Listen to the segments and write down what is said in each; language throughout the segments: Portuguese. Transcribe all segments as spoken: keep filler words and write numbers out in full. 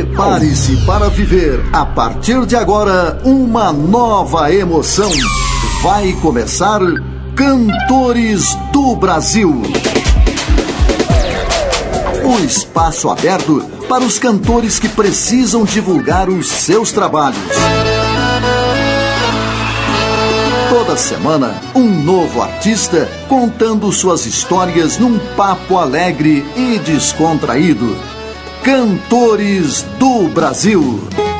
Prepare-se para viver, a partir de agora, uma nova emoção. Vai começar Cantores do Brasil. Um espaço aberto para os cantores que precisam divulgar os seus trabalhos. Toda semana, um novo artista contando suas histórias num papo alegre e descontraído. Cantores do Brasil.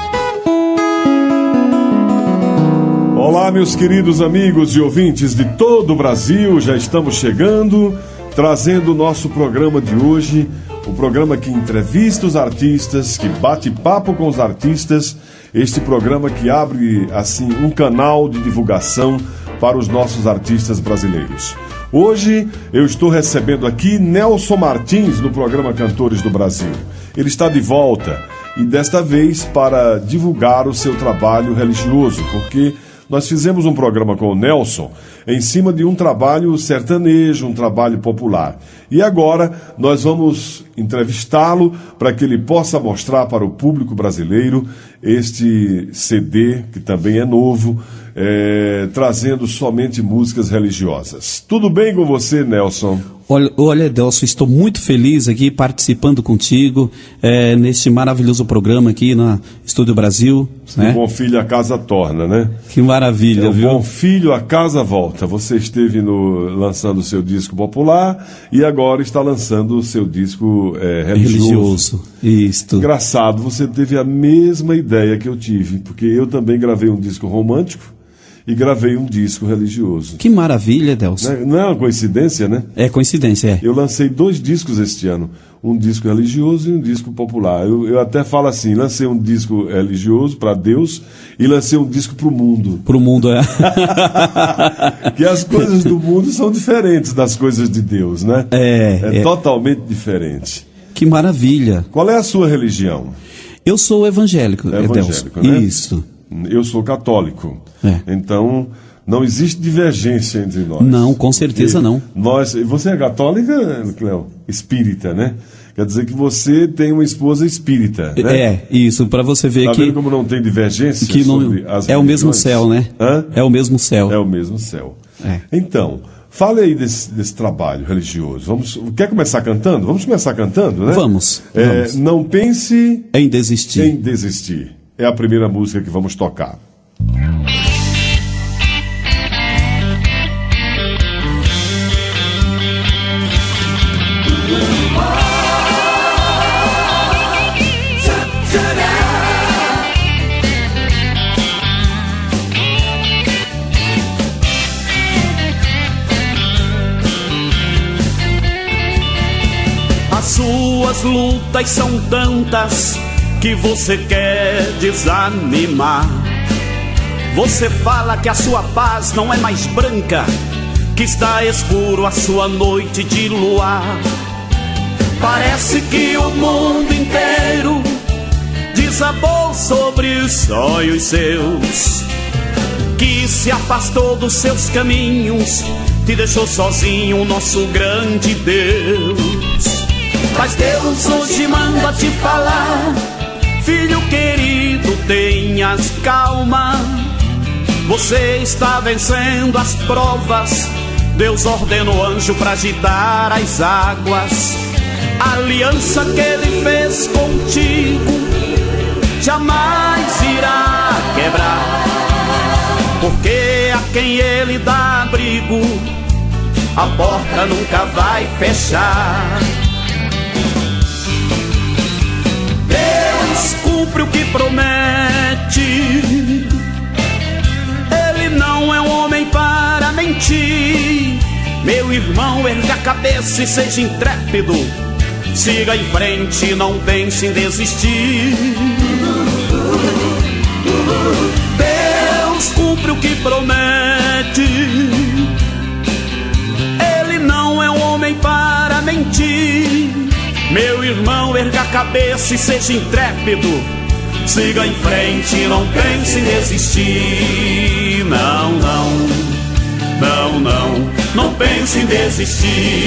Olá, meus queridos amigos e ouvintes de todo o Brasil. Já estamos chegando, trazendo o nosso programa de hoje. O programa que entrevista os artistas, que bate papo com os artistas. Este programa que abre, assim, um canal de divulgação para os nossos artistas brasileiros. Hoje eu estou recebendo aqui Nelson Martins no programa Cantores do Brasil. Ele está de volta e desta vez para divulgar o seu trabalho religioso, porque nós fizemos um programa com o Nelson em cima de um trabalho sertanejo, um trabalho popular. E agora nós vamos entrevistá-lo para que ele possa mostrar para o público brasileiro este C D, que também é novo, é, trazendo somente músicas religiosas. Tudo bem com você, Nelson? Olha, olha, Delcio, estou muito feliz aqui participando contigo é, neste maravilhoso programa aqui na Estúdio Brasil. Né? Um bom filho a casa torna, né? Que maravilha, é, um viu? Bom filho a casa volta. Você esteve no, lançando o seu disco popular e agora está lançando o seu disco é, religioso. Religioso, isto. Engraçado, você teve a mesma ideia que eu tive, porque eu também gravei um disco romântico e gravei um disco religioso. Que maravilha, Delcio. Não é, não é uma coincidência, né? É coincidência, é. Eu lancei dois discos este ano, um disco religioso e um disco popular. Eu, eu até falo assim, lancei um disco religioso para Deus e lancei um disco para o mundo. Para o mundo, é. Que as coisas do mundo são diferentes das coisas de Deus, né? É. É, é. totalmente diferente. Que maravilha. Qual é a sua religião? Eu sou evangélico, é evangélico, Delcio. né? Isso. Eu sou católico. É. Então, não existe divergência entre nós. Não, com certeza não. Nós, você é católica, Cléo? Espírita, né? Quer dizer que você tem uma esposa espírita, né? É, isso, para você ver tá que... vendo como não tem divergência que não, sobre as é o mesmo religiões? céu, né? Hã? É o mesmo céu. É o mesmo céu. É. Então, fale aí desse, desse trabalho religioso. Vamos, quer começar cantando? Vamos começar cantando, né? Vamos. É, vamos. Não pense em desistir. Em desistir. É a primeira música que vamos tocar. As suas lutas são tantas que você quer desanimar. Você fala que a sua paz não é mais branca, que está escuro a sua noite de luar. Parece que o mundo inteiro desabou sobre os sonhos seus, que se afastou dos seus caminhos, te deixou sozinho o nosso grande Deus. Mas Deus hoje manda te falar: filho querido, tenhas calma. Você está vencendo as provas. Deus ordena o anjo para agitar as águas. A aliança que Ele fez contigo jamais irá quebrar, porque a quem Ele dá abrigo, a porta nunca vai fechar. Deus cumpre o que promete. Ele não é um homem para mentir. Meu irmão, erga a cabeça e seja intrépido. Siga em frente, não pense em desistir. Deus cumpre o que promete. Ele não é um homem para mentir. Meu irmão, erga a cabeça e seja intrépido. Siga em frente, não pense em desistir. Não, não, não, não, não pense em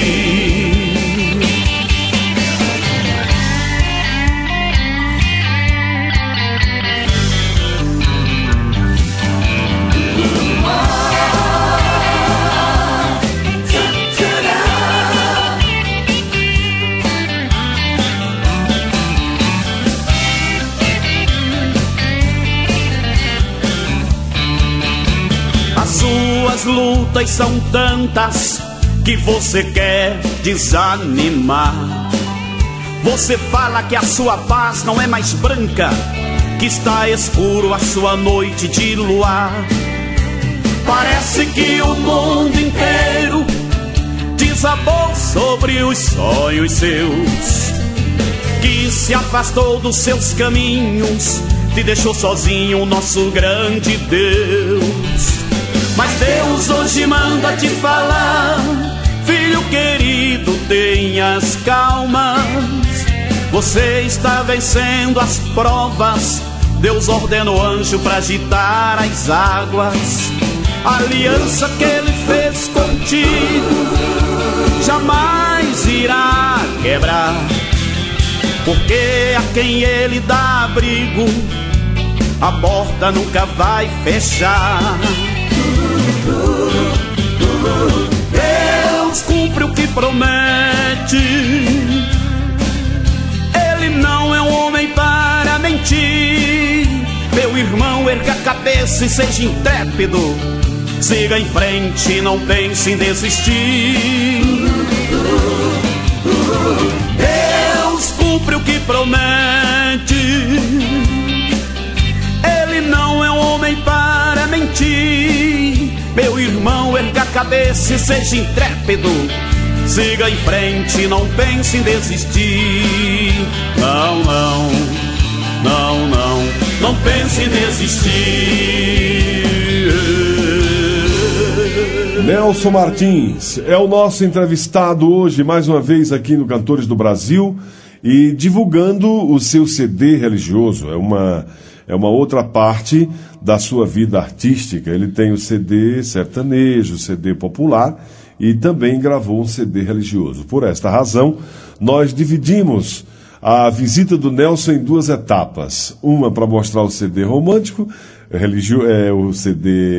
desistir. lutas são tantas que você quer desanimar. Você fala que a sua paz não é mais branca, que está escuro a sua noite de luar. Parece que o mundo inteiro desabou sobre os sonhos seus, que se afastou dos seus caminhos, te deixou sozinho, nosso grande Deus. Mas Deus hoje manda te falar: filho querido, tenhas calma. Você está vencendo as provas. Deus ordena o anjo para agitar as águas. A aliança que Ele fez contigo jamais irá quebrar, porque a quem Ele dá abrigo, a porta nunca vai fechar. Deus cumpre o que promete. Ele não é um homem para mentir. Meu irmão, erga a cabeça e seja intrépido. Siga em frente, não pense em desistir. Deus cumpre o que promete. Ele não é um homem para mentir. Meu irmão, erga a cabeça e seja intrépido. Siga em frente, não pense em desistir. Não, não, não, não, não pense em desistir. Nelson Martins é o nosso entrevistado hoje, mais uma vez aqui no Cantores do Brasil, e divulgando o seu C D religioso. É uma, é uma outra parte da sua vida artística. Ele tem o C D sertanejo, o C D popular, e também gravou um C D religioso. Por esta razão, nós dividimos a visita do Nelson em duas etapas. Uma para mostrar o C D romântico, religio, é, o C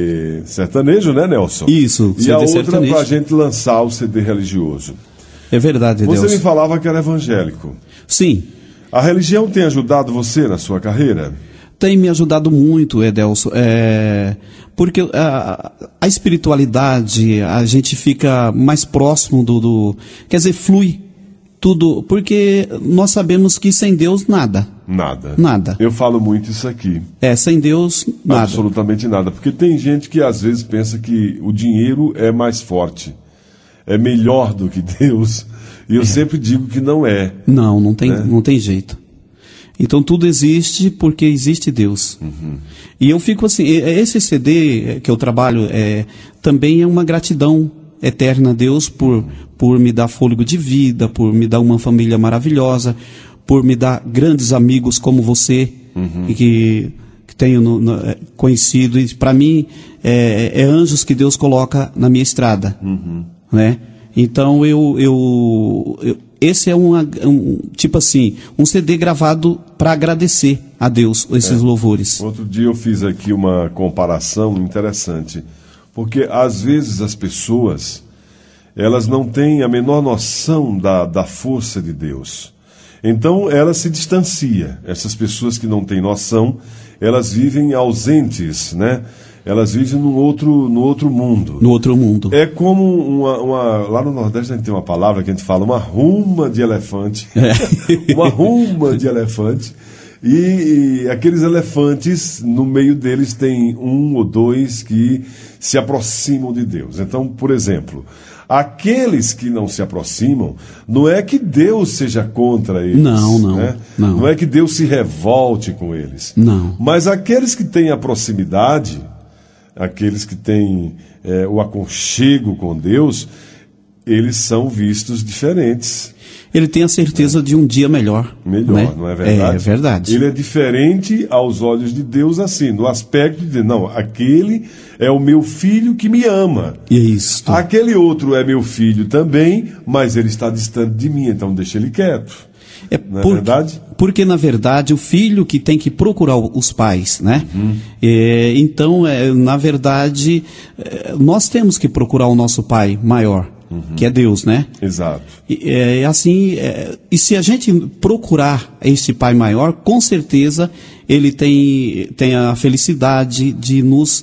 D sertanejo, né, Nelson? Isso, e C D a outra para a gente lançar o C D religioso. É verdade, Você Nelson. me falava que era evangélico. Sim. A religião tem ajudado você na sua carreira? Tem me ajudado muito, Edelson, é, porque a, a espiritualidade, a gente fica mais próximo do, do... Quer dizer, flui tudo, porque nós sabemos que sem Deus, nada. Nada. Nada. Eu falo muito isso aqui. É, sem Deus, nada. Absolutamente nada, porque tem gente que às vezes pensa que o dinheiro é mais forte, é melhor do que Deus, e eu é. sempre digo que não é. Não, não tem, né? não tem jeito. Então tudo existe porque existe Deus. Uhum. E eu fico assim, esse C D que eu trabalho é, também é uma gratidão eterna a Deus por, uhum. por me dar fôlego de vida, por me dar uma família maravilhosa, por me dar grandes amigos como você, uhum. que, que tenho no, no, conhecido. E para mim é, é anjos que Deus coloca na minha estrada. Uhum. Né? Então eu... eu, eu esse é uma, um, tipo assim, um C D gravado para agradecer a Deus esses é. louvores. Outro dia eu fiz aqui uma comparação interessante, porque às vezes as pessoas, elas não têm a menor noção da, da força de Deus. Então ela se distancia. Essas pessoas que não têm noção, elas vivem ausentes, né? Elas vivem no outro, no outro mundo. No outro mundo. É como uma, uma... Lá no Nordeste a gente tem uma palavra que a gente fala, uma ruma de elefante. É. Uma ruma de elefante. E, e aqueles elefantes, no meio deles tem um ou dois que se aproximam de Deus. Então, por exemplo, aqueles que não se aproximam, não é que Deus seja contra eles. Não, não. Né? Não. Não é que Deus se revolte com eles. Não. Mas aqueles que têm a proximidade, aqueles que têm é, o aconchego com Deus, eles são vistos diferentes. Ele tem a certeza é. de um dia melhor. Melhor, né? Não é verdade? É verdade. Ele é diferente aos olhos de Deus, assim, no aspecto de, não, aquele é o meu filho que me ama. Isso. Aquele outro é meu filho também, mas ele está distante de mim, então deixa ele quieto. É, não é porque, verdade? Porque, na verdade, o filho que tem que procurar os pais, né? Uhum. É, então, é, na verdade, é, nós temos que procurar o nosso pai maior, uhum. que é Deus, né? Exato. E, é, assim, é, e se a gente procurar esse pai maior, com certeza ele tem, tem a felicidade de nos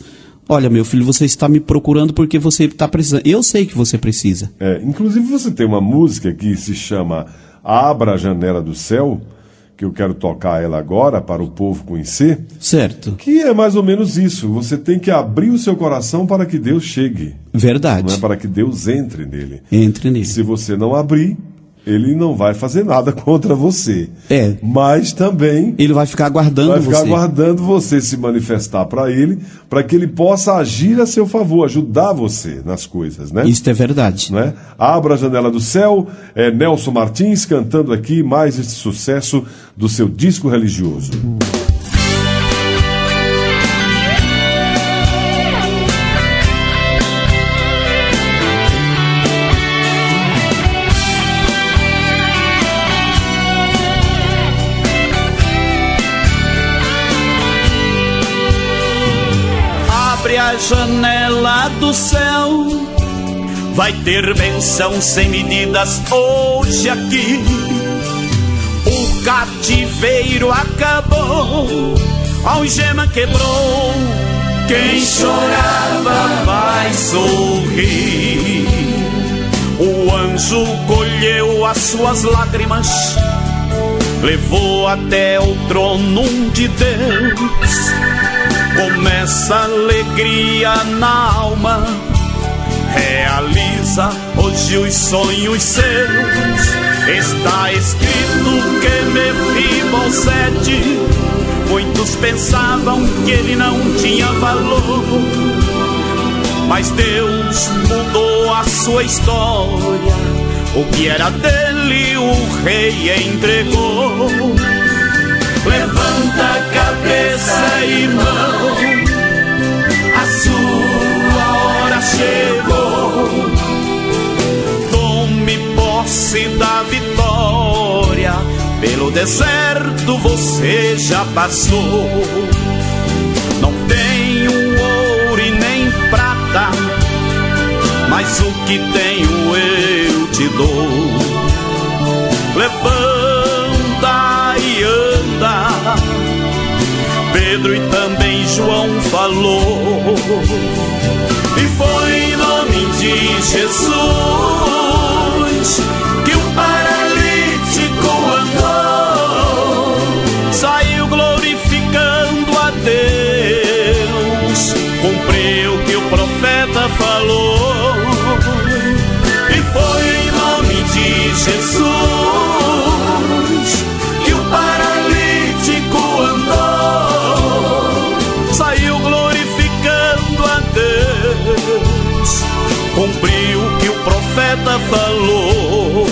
olha, meu filho, você está me procurando porque você está precisando. Eu sei que você precisa. É, inclusive você tem uma música que se chama Abra a Janela do Céu, que eu quero tocar ela agora para o povo conhecer. Certo. Que é mais ou menos isso. Você tem que abrir o seu coração para que Deus chegue. Verdade. Não é para que Deus entre nele. Entre nele. Se você não abrir, ele não vai fazer nada contra você. É. Mas também ele vai ficar aguardando vai ficar você. aguardando você se manifestar para ele, para que ele possa agir a seu favor, ajudar você nas coisas, né? Isso é verdade. Né? Abra a Janela do Céu, é Nelson Martins cantando aqui mais esse sucesso do seu disco religioso. Abre a janela do céu, vai ter bênção sem medidas hoje aqui. O cativeiro acabou, a algema quebrou, quem chorava vai sorrir. O anjo colheu as suas lágrimas, levou até o trono de Deus. Começa a alegria na alma, realiza hoje os sonhos seus. Está escrito que Mefibosete, muitos pensavam que ele não tinha valor, mas Deus mudou a sua história. O que era dele o rei entregou. Levanta a cabeça, irmão, a sua hora chegou. Tome posse da vitória, pelo deserto você já passou. Não tenho ouro e nem prata, mas o que tenho eu te dou. Levanta e anda, Pedro e também João falou. E foi em nome de Jesus que o paralítico andou, saiu glorificando a Deus, cumpriu o que o profeta falou. E foi em nome de Jesus que o paralítico andou, saiu glorificando a Deus, cumpriu o que o profeta falou.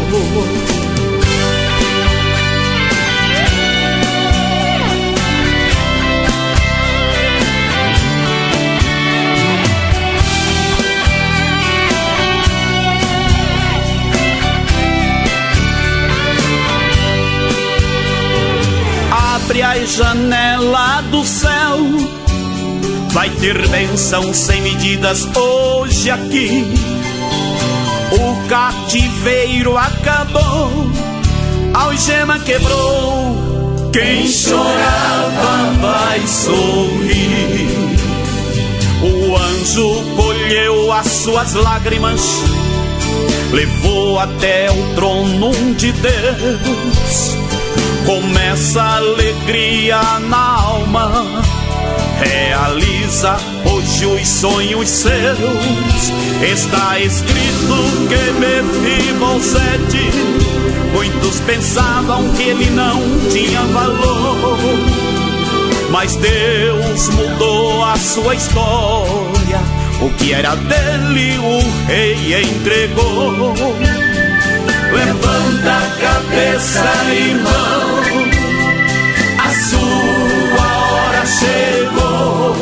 Abre a janela do céu, vai ter bênção sem medidas hoje aqui. O cativeiro acabou, a algema quebrou, quem chorava vai sorrir. O anjo colheu as suas lágrimas, levou até o trono de Deus. Começa a alegria na alma, realiza hoje os sonhos seus. Está escrito que Mefibosete, muitos pensavam que ele não tinha valor, mas Deus mudou a sua história. O que era dele o rei entregou. Levanta a cabeça, irmão, a sua hora chegou.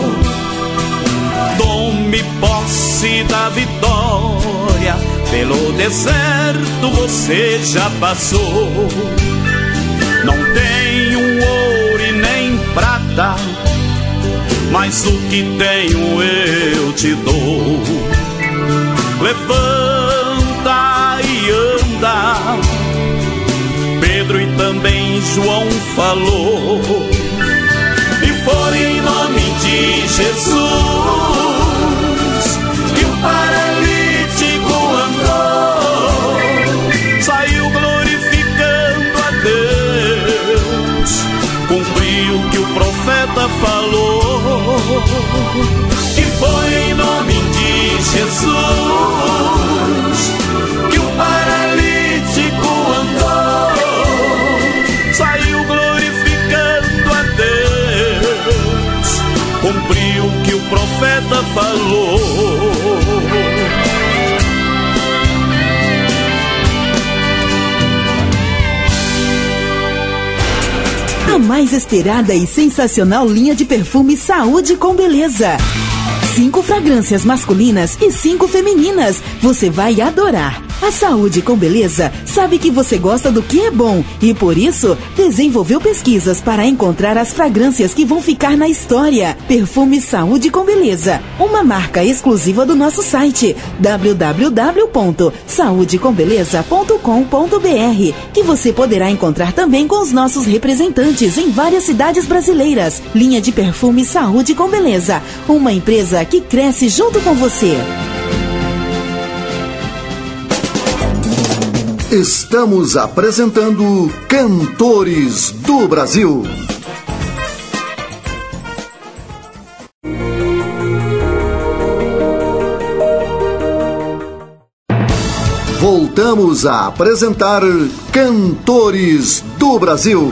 Tome posse da vitória, pelo deserto você já passou. Não tenho ouro e nem prata, mas o que tenho eu te dou. Levanta e anda, Pedro e também João falou. E foi em nome de Jesus E foi em nome de Jesus que o paralítico andou, saiu glorificando a Deus, cumpriu o que o profeta falou. A mais esperada e sensacional linha de perfume Saúde com Beleza. Cinco fragrâncias masculinas e cinco femininas. Você vai adorar. A Saúde com Beleza sabe que você gosta do que é bom e, por isso, desenvolveu pesquisas para encontrar as fragrâncias que vão ficar na história. Perfume Saúde com Beleza, uma marca exclusiva do nosso site w w w ponto saúde com beleza ponto com ponto b r, que você poderá encontrar também com os nossos representantes em várias cidades brasileiras. Linha de perfume Saúde com Beleza, uma empresa que cresce junto com você. Estamos apresentando Cantores do Brasil. Voltamos a apresentar Cantores do Brasil.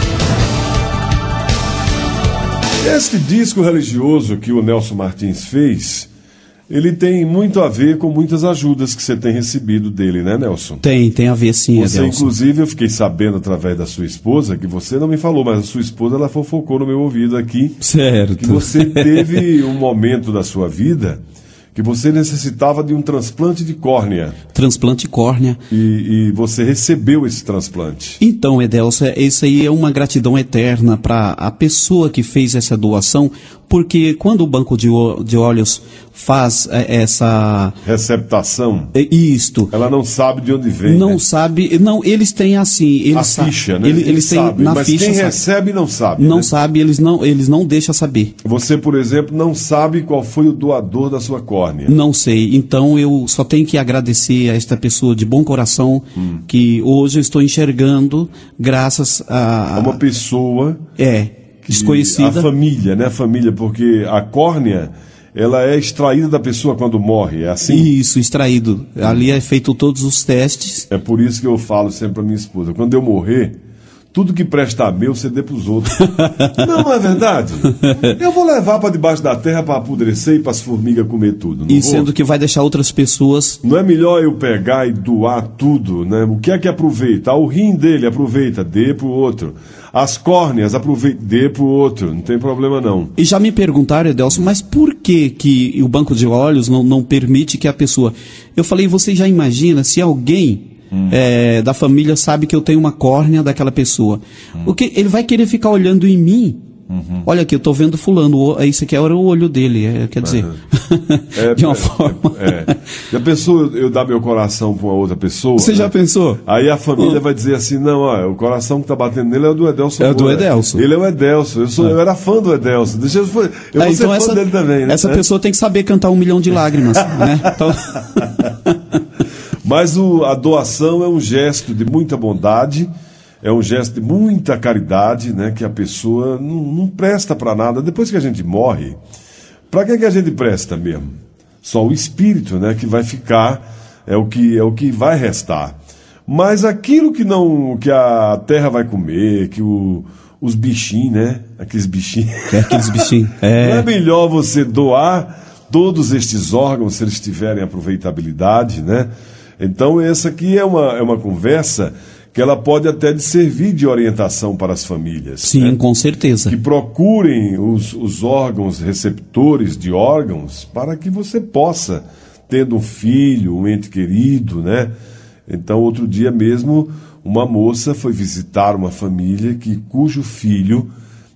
Este disco religioso que o Nelson Martins fez, ele tem muito a ver com muitas ajudas que você tem recebido dele, né, Nelson? Tem, tem a ver sim, Você, Adelson. inclusive, eu fiquei sabendo através da sua esposa, que você não me falou, mas a sua esposa, ela fofocou no meu ouvido aqui, Certo. que você teve um momento da sua vida que você necessitava de um transplante de córnea. Transplante córnea. E, e você recebeu esse transplante. Então, Edelson, isso aí é uma gratidão eterna para a pessoa que fez essa doação, porque quando o Banco de, de Olhos faz é, essa... Receptação. É, isto. Ela não sabe de onde vem. Não né? sabe, não, eles têm assim... Eles a sa- ficha, né? Eles, Eles, eles têm sabem, na mas ficha... quem sabe. recebe não sabe. Não né? sabe, eles não, eles não deixam saber. Você, por exemplo, não sabe qual foi o doador da sua córnea. Não sei, então eu só tenho que agradecer a esta pessoa de bom coração, hum. que hoje eu estou enxergando graças a... A uma pessoa... É, desconhecida. A família, né? A família, porque a córnea, ela é extraída da pessoa quando morre, é assim? Isso, extraído. Hum. Ali é feito todos os testes. É por isso que eu falo sempre para minha esposa, quando eu morrer, tudo que presta a meu, você dê para os outros. Não, não é verdade? Eu vou levar para debaixo da terra para apodrecer e para as formigas comer tudo. Não e vou? Sendo que vai deixar outras pessoas... Não é melhor eu pegar e doar tudo, né? O que é que aproveita? Ah, o rim dele aproveita, dê para o outro. As córneas, aproveita, dê para o outro. Não tem problema não. E já me perguntaram, Edelson, mas por que, que o Banco de Olhos não, não permite que a pessoa... Eu falei, você já imagina se alguém... Hum. É, da família sabe que eu tenho uma córnea daquela pessoa. Hum. O que ele vai querer ficar olhando em mim? Uhum. Olha aqui, eu estou vendo fulano, isso aqui era o olho dele, é, quer dizer, uhum. é, de uma é, forma. É, é. Já pensou eu, eu dar meu coração para uma outra pessoa? Você né? já pensou? Aí a família uhum. vai dizer assim, não, ó, o coração que está batendo nele é o do Edelson. É o do Edelson. Ele é o Edelson, eu, sou, é. eu era fã do Edelson, deixa eu, eu vou é, ser então fã essa, dele também. Né? Essa é? pessoa tem que saber cantar Um Milhão de Lágrimas, né? Então... Mas o, a doação é um gesto de muita bondade, é um gesto de muita caridade, né, que a pessoa não, não presta para nada. Depois que a gente morre, para que, que a gente presta mesmo? Só o espírito, né, que vai ficar, é o que, é o que vai restar. Mas aquilo que, não, que a terra vai comer, que o, os bichinhos, né, aqueles bichinhos... É aqueles bichinhos. É. Não é melhor você doar todos estes órgãos, se eles tiverem aproveitabilidade, né? Então, essa aqui é uma, é uma conversa que ela pode até servir de orientação para as famílias. Sim, né? Com certeza. Que procurem os, os órgãos receptores de órgãos para que você possa, tendo um filho, um ente querido, né? Então, outro dia mesmo, uma moça foi visitar uma família que, cujo filho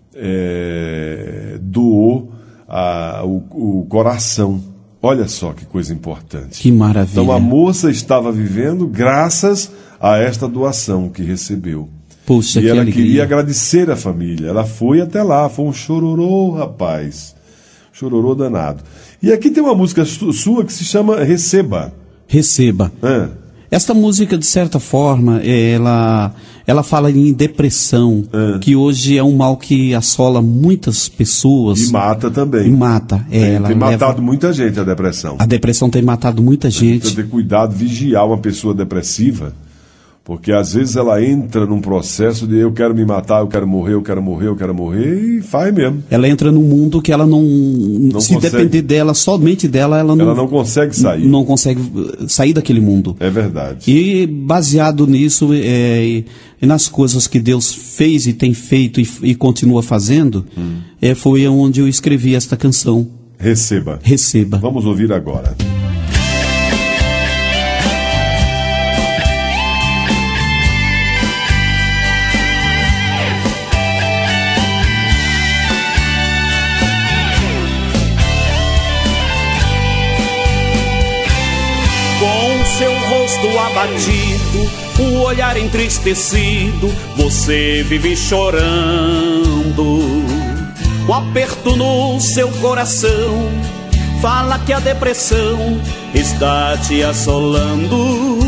é, doou a, o, o coração. Olha só que coisa importante. Que maravilha. Então a moça estava vivendo graças a esta doação que recebeu. Puxa, e que ela alegria. queria agradecer a família. Ela foi até lá, foi um chororô, rapaz. Chororô danado. E aqui tem uma música sua que se chama Receba. Receba. Ah. Esta música, de certa forma, ela, ela fala em depressão, É. que hoje é um mal que assola muitas pessoas. E mata também. E mata. É, Tem, ela tem leva- matado muita gente a depressão. A depressão tem matado muita gente. Precisa ter cuidado, vigiar uma pessoa depressiva, porque às vezes ela entra num processo de eu quero me matar, eu quero morrer, eu quero morrer, eu quero morrer, e faz mesmo. Ela entra num mundo que ela não... se consegue. depender dela, somente dela, ela não, Ela não consegue sair. não consegue sair daquele mundo. É verdade. E baseado nisso, é, e, e nas coisas que Deus fez e tem feito e, e continua fazendo, Hum. é, foi onde eu escrevi esta canção, Receba. Receba. Vamos ouvir agora. Seu rosto abatido, o olhar entristecido, você vive chorando. Um aperto no seu coração fala que a depressão está te assolando.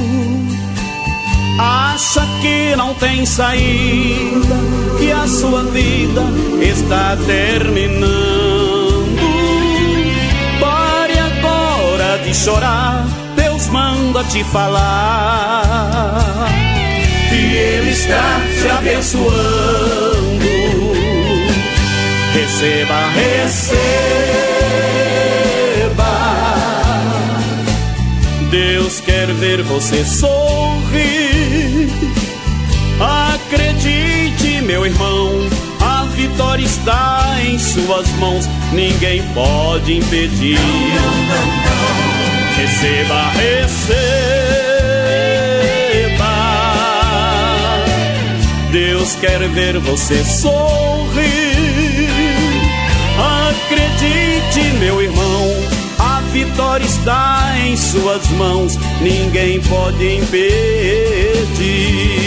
Acha que não tem saída, que a sua vida está terminando. Pare agora de chorar, Deus manda te falar, e Ele está te abençoando. Receba, receba. Deus quer ver você sorrir. Acredite, meu irmão, a vitória está em suas mãos, ninguém pode impedir. Receba, receba. Deus quer ver você sorrir. Acredite, meu irmão, a vitória está em suas mãos, ninguém pode impedir.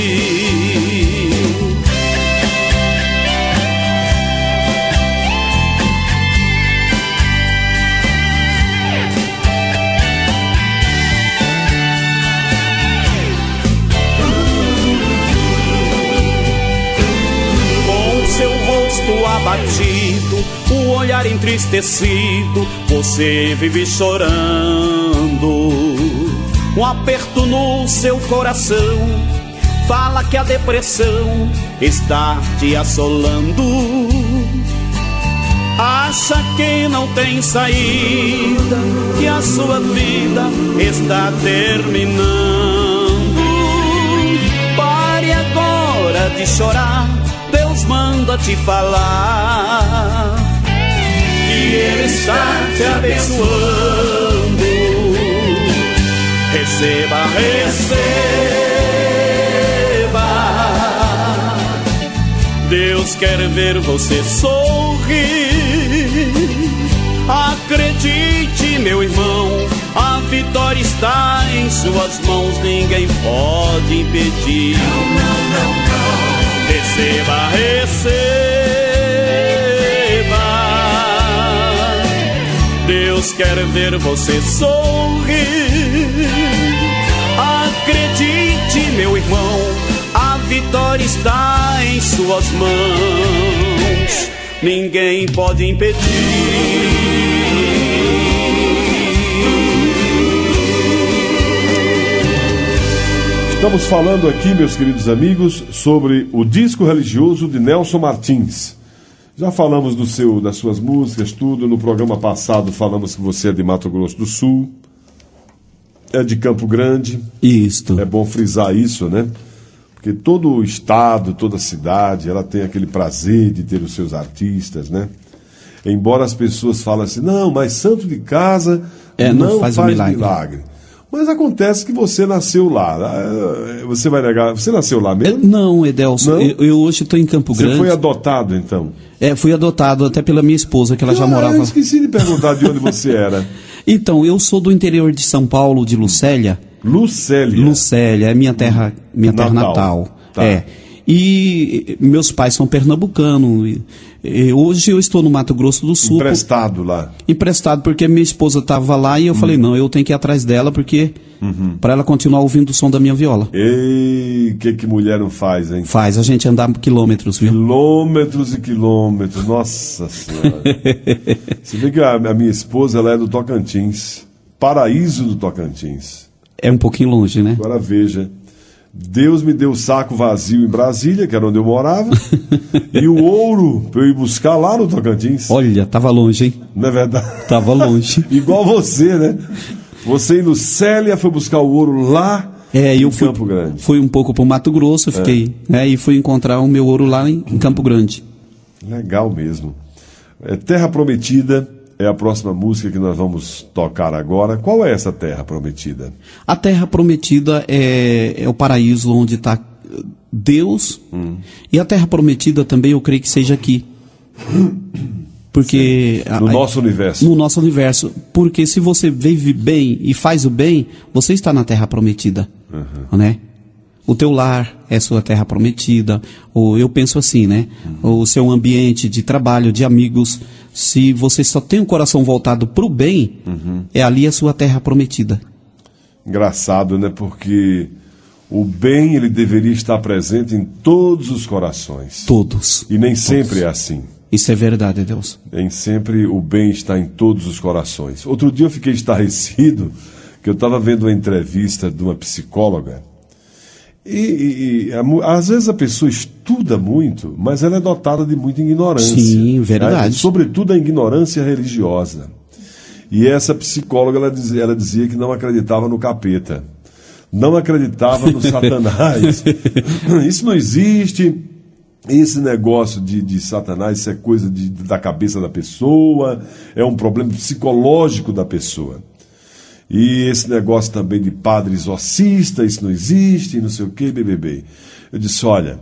Abatido, o olhar entristecido, você vive chorando. Um aperto no seu coração fala que a depressão está te assolando. Acha que não tem saída, que a sua vida está terminando. Pare agora de chorar, Deus manda te falar, que Ele está te abençoando. Receba, receba. Deus quer ver você sorrir. Acredite, meu irmão, a vitória está em suas mãos, ninguém pode impedir. Não, não, não, não. Receba, receba. Deus quer ver você sorrir. Acredite, meu irmão, a vitória está em suas mãos, ninguém pode impedir. Estamos falando aqui, meus queridos amigos, sobre o disco religioso de Nelson Martins. Já falamos do seu, das suas músicas, tudo. No programa passado falamos que você é de Mato Grosso do Sul, é de Campo Grande. Isto. É bom frisar isso, né? Porque todo o estado, toda a cidade, ela tem aquele prazer de ter os seus artistas, né? Embora as pessoas falem assim, não, mas santo de casa é, não, não faz, faz milagre. milagre. Mas acontece que você nasceu lá. Você vai negar? Você nasceu lá mesmo? Não, Edelson. Não? Eu, eu hoje estou em Campo Grande. Você foi adotado, então? É, fui adotado até pela minha esposa, que ela ah, já morava... Eu esqueci de perguntar de onde você era. Então, eu sou do interior de São Paulo, de Lucélia. Lucélia? Lucélia, é minha terra, minha terra natal. natal. Tá. É. E meus pais são pernambucanos. E, e hoje eu estou no Mato Grosso do Sul. Emprestado lá. Emprestado, porque minha esposa estava lá e eu hum. falei, não, eu tenho que ir atrás dela, porque uhum. para ela continuar ouvindo o som da minha viola. Ei, o que que mulher não faz, hein? Faz, a gente andar quilômetros, viu? Quilômetros e quilômetros, nossa senhora. Você vê que a, a minha esposa, ela é do Tocantins, paraíso do Tocantins. É um pouquinho longe, né? Agora veja, Deus me deu o saco vazio em Brasília, que era onde eu morava, e o ouro para eu ir buscar lá no Tocantins. Olha, tava longe, hein? Não é verdade? Tava longe. Igual você, né? Você indo Célia foi buscar o ouro lá é, em eu fui, Campo Grande. Fui um pouco para o Mato Grosso, eu fiquei, é. né, e fui encontrar o meu ouro lá em, em Campo Grande. Legal mesmo. É, Terra Prometida é a próxima música que nós vamos tocar agora. Qual é essa Terra Prometida? A Terra Prometida é, é o paraíso onde está Deus, hum. e a Terra Prometida também eu creio que seja aqui. Porque no a, nosso universo. No nosso universo. Porque se você vive bem e faz o bem, você está na Terra Prometida. Uhum. Né? O teu lar é sua terra prometida. Ou eu penso assim, né? Uhum. O seu ambiente de trabalho, de amigos. Se você só tem o coração voltado para o bem, uhum. é ali a sua terra prometida. Engraçado, né? Porque o bem, ele deveria estar presente em todos os corações. Todos. E nem todos. sempre é assim. Isso é verdade, Deus. Nem sempre o bem está em todos os corações. Outro dia eu fiquei estarrecido, que eu estava vendo uma entrevista de uma psicóloga. E, e, e a, às vezes a pessoa estuda muito, mas ela é dotada de muita ignorância. Sim, verdade. Né? Sobretudo a ignorância religiosa. E essa psicóloga, ela dizia, ela dizia que não acreditava no capeta. Não acreditava no Satanás. Isso não existe. Esse negócio de, de Satanás, isso é coisa de, da cabeça da pessoa, é um problema psicológico da pessoa. E esse negócio também de padre exorcista, isso não existe, não sei o que, B B B. Eu disse, olha,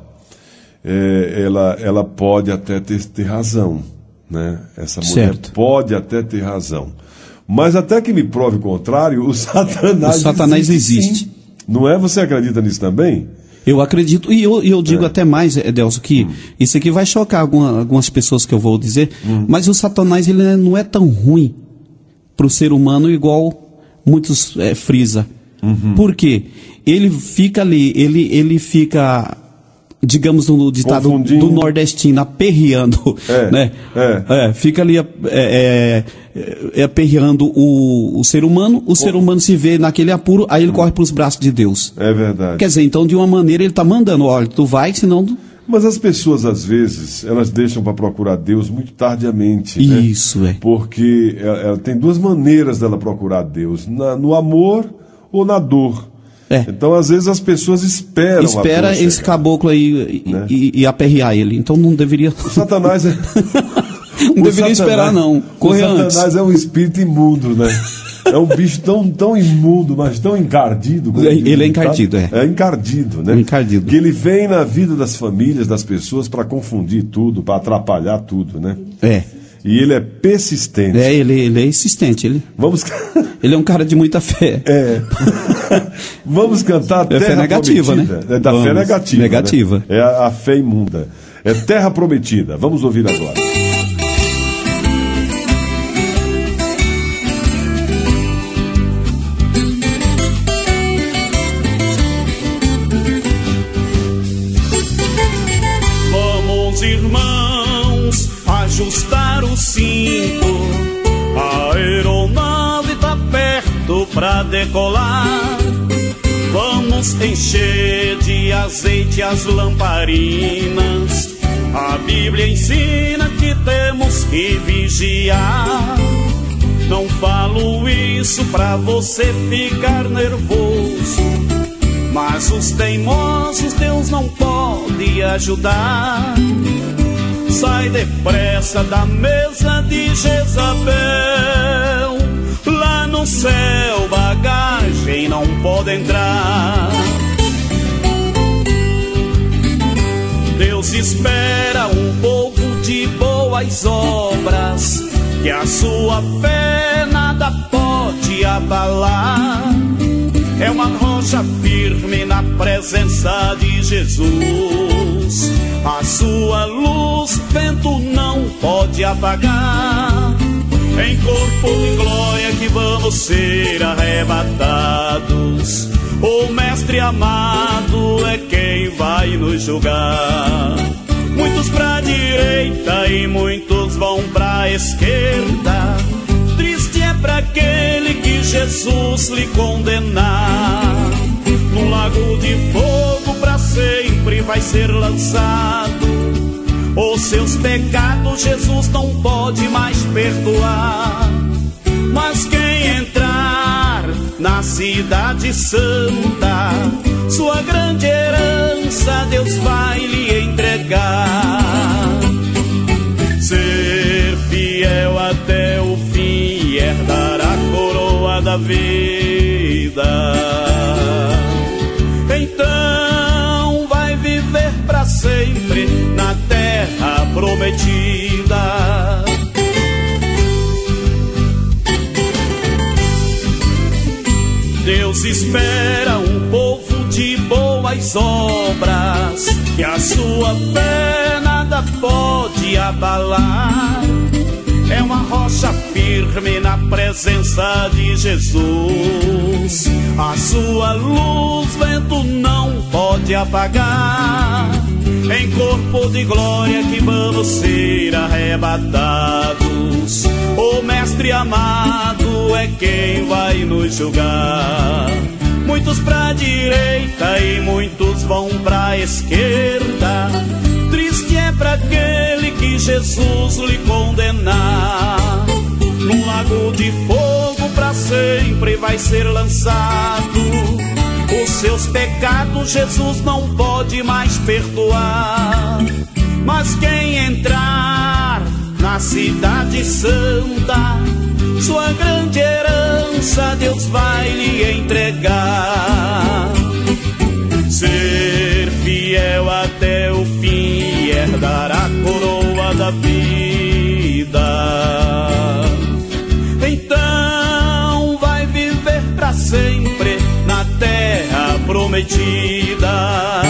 é, ela, ela pode até ter, ter razão, né? Essa mulher certo. pode até ter razão. Mas até que me prove o contrário, o Satanás, o Satanás existe. existe. Não é? Você acredita nisso também? Eu acredito, e eu, eu digo é. até mais, Edelso, que hum. isso aqui vai chocar alguma, algumas pessoas que eu vou dizer, hum. mas o Satanás ele não é tão ruim para o ser humano igual muitos é, frisa. Uhum. Por quê? Ele fica ali, ele, ele fica, digamos no ditado do nordestino, aperreando, é. né? É. É, fica ali é, é, é, aperreando o, o ser humano, o Com... ser humano se vê naquele apuro, aí ele hum. corre para os braços de Deus. É verdade. Quer dizer, então de uma maneira ele está mandando, olha, tu vai, senão... Mas as pessoas, às vezes, elas deixam para procurar Deus muito tardiamente. Isso, né? é. Porque ela, ela tem duas maneiras dela procurar Deus, na, no amor ou na dor. É. Então, às vezes, as pessoas esperam Espera a dor esse chegar, caboclo aí né? e, e aperrear ele. Então, não deveria... O Satanás é... não o deveria Satanás, esperar, não. Correr o Satanás antes. é um espírito imundo, né? É um bicho tão, tão imundo, mas tão encardido. Ele é encardido, é. É encardido, né? Encardido. Que ele vem na vida das famílias, das pessoas, para confundir tudo, para atrapalhar tudo, né? É. E ele é persistente. É, ele, ele é insistente. Ele, Vamos... ele é um cara de muita fé. É. Vamos cantar Terra é fé negativa, Prometida. Né? É da Vamos. fé negativa. Negativa. Né? É a, a fé imunda. É Terra Prometida. Vamos ouvir agora. Irmãos, ajustar o cinto, a aeronave tá perto pra decolar. Vamos encher de azeite as lamparinas. A Bíblia ensina que temos que vigiar. Não falo isso pra você ficar nervoso, mas os teimosos Deus não pode ajudar. Sai depressa da mesa de Jezabel. Lá no céu bagagem não pode entrar. Deus espera um povo de boas obras, que a sua fé nada pode abalar. É uma rocha firme na presença de Jesus. Jesus. A sua luz vento não pode apagar. Em corpo de glória que vamos ser arrebatados. O mestre amado é quem vai nos julgar. Muitos pra direita e muitos vão pra esquerda. Triste é pra aquele que Jesus lhe condenar. Num lago de fogo pra sempre vai ser lançado. Os seus pecados Jesus não pode mais perdoar. Mas quem entrar na cidade santa, sua grande herança Deus vai lhe entregar. Ser fiel até o fim e herdar a coroa da vida. Então vai viver pra sempre na terra prometida. Deus espera um povo de boas obras, que a sua fé nada pode abalar. É uma rocha firme na presença de Jesus. A sua luz vento não pode apagar. Em corpo de glória que vamos ser arrebatados. O mestre amado é quem vai nos julgar. Muitos pra direita e muitos vão pra esquerda. Triste é pra aquele que Jesus lhe condenar. Num lago de fogo pra sempre vai ser lançado. Os seus pecados Jesus não pode mais perdoar. Mas quem entrar na cidade santa, sua grande herança Deus vai lhe entregar. Ser fiel até o fim e herdar a coroa da vida. Então vai viver pra sempre na terra prometida.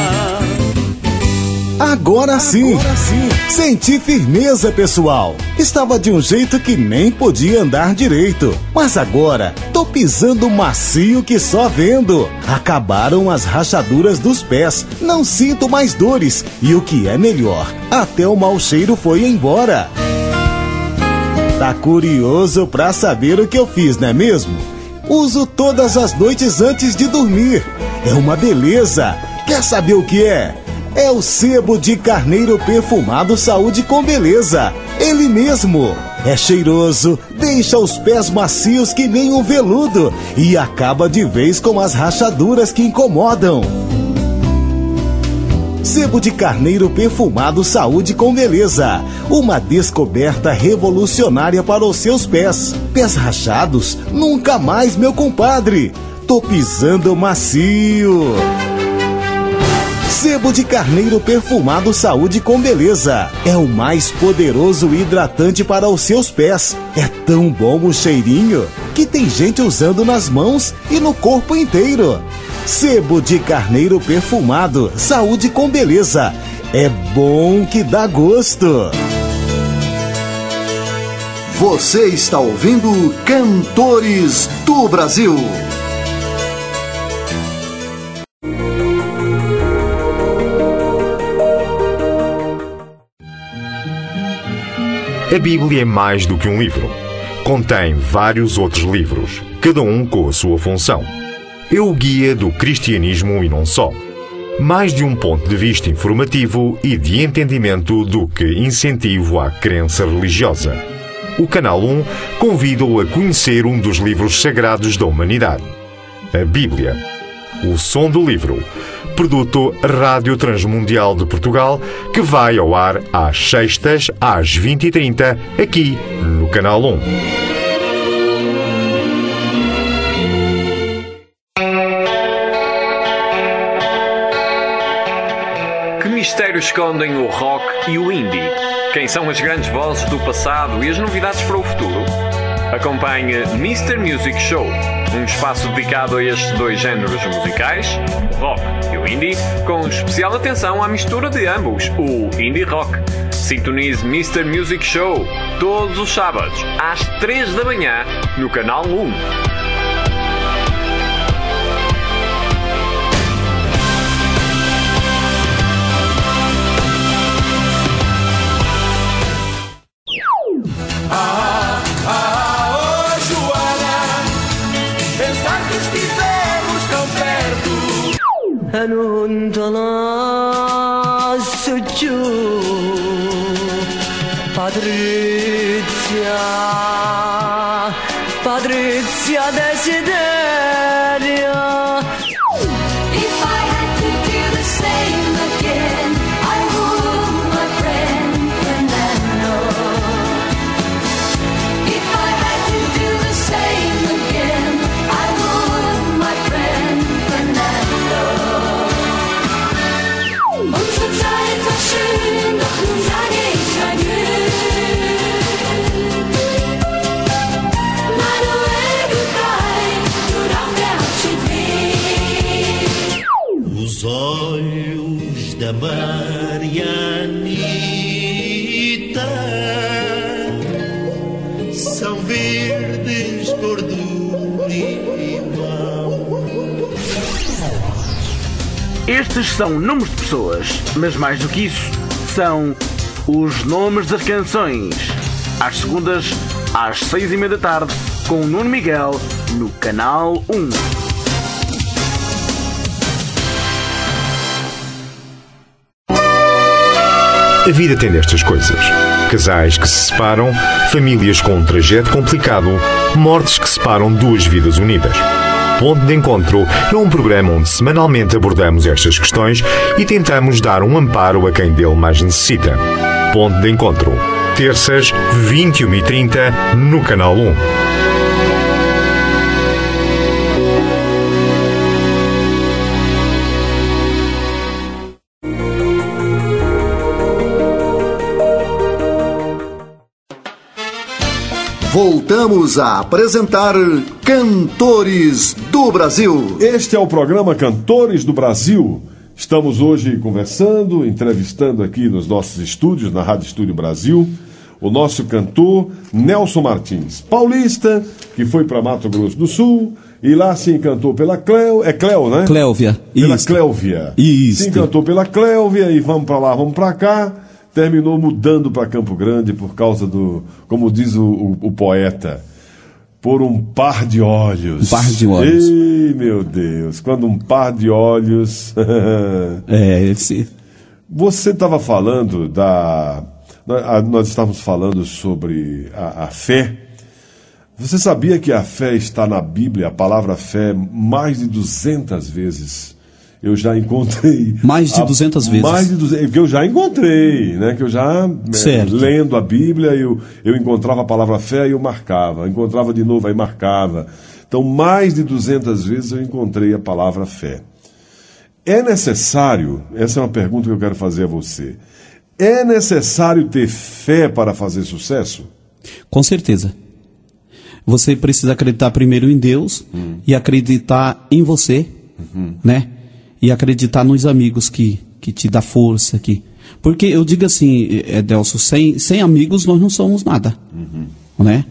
Agora sim, Agora sim, senti firmeza, pessoal. Estava de um jeito que nem podia andar direito, mas agora tô pisando macio que só vendo. Acabaram as rachaduras dos pés, não sinto mais dores e o que é melhor, até o mau cheiro foi embora. Tá curioso pra saber o que eu fiz, não é mesmo? Uso todas as noites antes de dormir. É uma beleza. Quer saber o que é? É o sebo de carneiro perfumado Saúde com Beleza. Ele mesmo. É cheiroso, deixa os pés macios que nem um veludo e acaba de vez com as rachaduras que incomodam. Sebo de carneiro perfumado Saúde com Beleza. Uma descoberta revolucionária para os seus pés. Pés rachados? Nunca mais, meu compadre. Tô pisando macio. Sebo de carneiro perfumado Saúde com Beleza. É o mais poderoso hidratante para os seus pés. É tão bom o cheirinho que tem gente usando nas mãos e no corpo inteiro. Sebo de carneiro perfumado Saúde com Beleza. É bom que dá gosto. Você está ouvindo Cantores do Brasil. A Bíblia é mais do que um livro. Contém vários outros livros, cada um com a sua função. É o guia do cristianismo e não só. Mais de um ponto de vista informativo e de entendimento do que incentivo à crença religiosa. O Canal um convida-o a conhecer um dos livros sagrados da humanidade, a Bíblia. O Som do Livro, produto Rádio Transmundial de Portugal, que vai ao ar às sextas, às vinte e trinta, aqui no Canal um. Que mistérios escondem o rock e o indie? Quem são as grandes vozes do passado e as novidades para o futuro? Acompanhe mister Music Show, um espaço dedicado a estes dois géneros musicais, o rock e o indie, com especial atenção à mistura de ambos, o indie rock. Sintonize mister Music Show todos os sábados, às três da manhã, no canal um. Ah, ah, oh Joana, pensar que estivemos tão perto. Anundala Suju Patrícia Patrícia Desideria. If I had to do the same again, I would, my friend Fernando. If I had to do the same again, I would, my friend Fernando. Unsere Zeit war schön, doch nun sage ich adieu. Manuel, goodbye, nur auf der Abschied. Os olhos da Marianita são verdes cor do limão. Estes são nomes de pessoas, mas mais do que isso, são os nomes das canções. Às segundas, às seis e meia da tarde, com o Nuno Miguel, no Canal um. A vida tem destas coisas. Casais que se separam, famílias com um trajeto complicado, mortes que separam duas vidas unidas. Ponto de Encontro é um programa onde semanalmente abordamos estas questões e tentamos dar um amparo a quem dele mais necessita. Ponto de Encontro. Terças, vinte e uma e trinta, no Canal um. Voltamos a apresentar Cantores do Brasil. Este é o programa Cantores do Brasil. Estamos hoje conversando, entrevistando aqui nos nossos estúdios, na Rádio Estúdio Brasil, o nosso cantor Nelson Martins, paulista, que foi para Mato Grosso do Sul e lá se encantou pela Cleo, é Cleo, né? Clévia. Pela Isso. Clévia. Isso. Se encantou pela Clévia e vamos para lá, vamos para cá. Terminou mudando para Campo Grande por causa do, como diz o, o, o poeta, por um par de olhos. Um par de olhos. Ei, meu Deus, quando um par de olhos... é, esse... Você estava falando da... Nós estávamos falando sobre a, a fé. Você sabia que a fé está na Bíblia, a palavra fé, mais de duzentas vezes? Eu já encontrei... Mais de duzentas vezes. Mais de duzentas, que eu já encontrei, né? Que eu já, é, lendo a Bíblia, eu, eu encontrava a palavra fé e eu marcava. Encontrava de novo, aí marcava. Então, mais de duzentas vezes eu encontrei a palavra fé. É necessário, essa é uma pergunta que eu quero fazer a você, é necessário ter fé para fazer sucesso? Com certeza. Você precisa acreditar primeiro em Deus hum. e acreditar em você, uhum. né? E acreditar nos amigos que, que te dá força. Que... Porque eu digo assim, Edelso, sem, sem amigos nós não somos nada. Uhum. Né?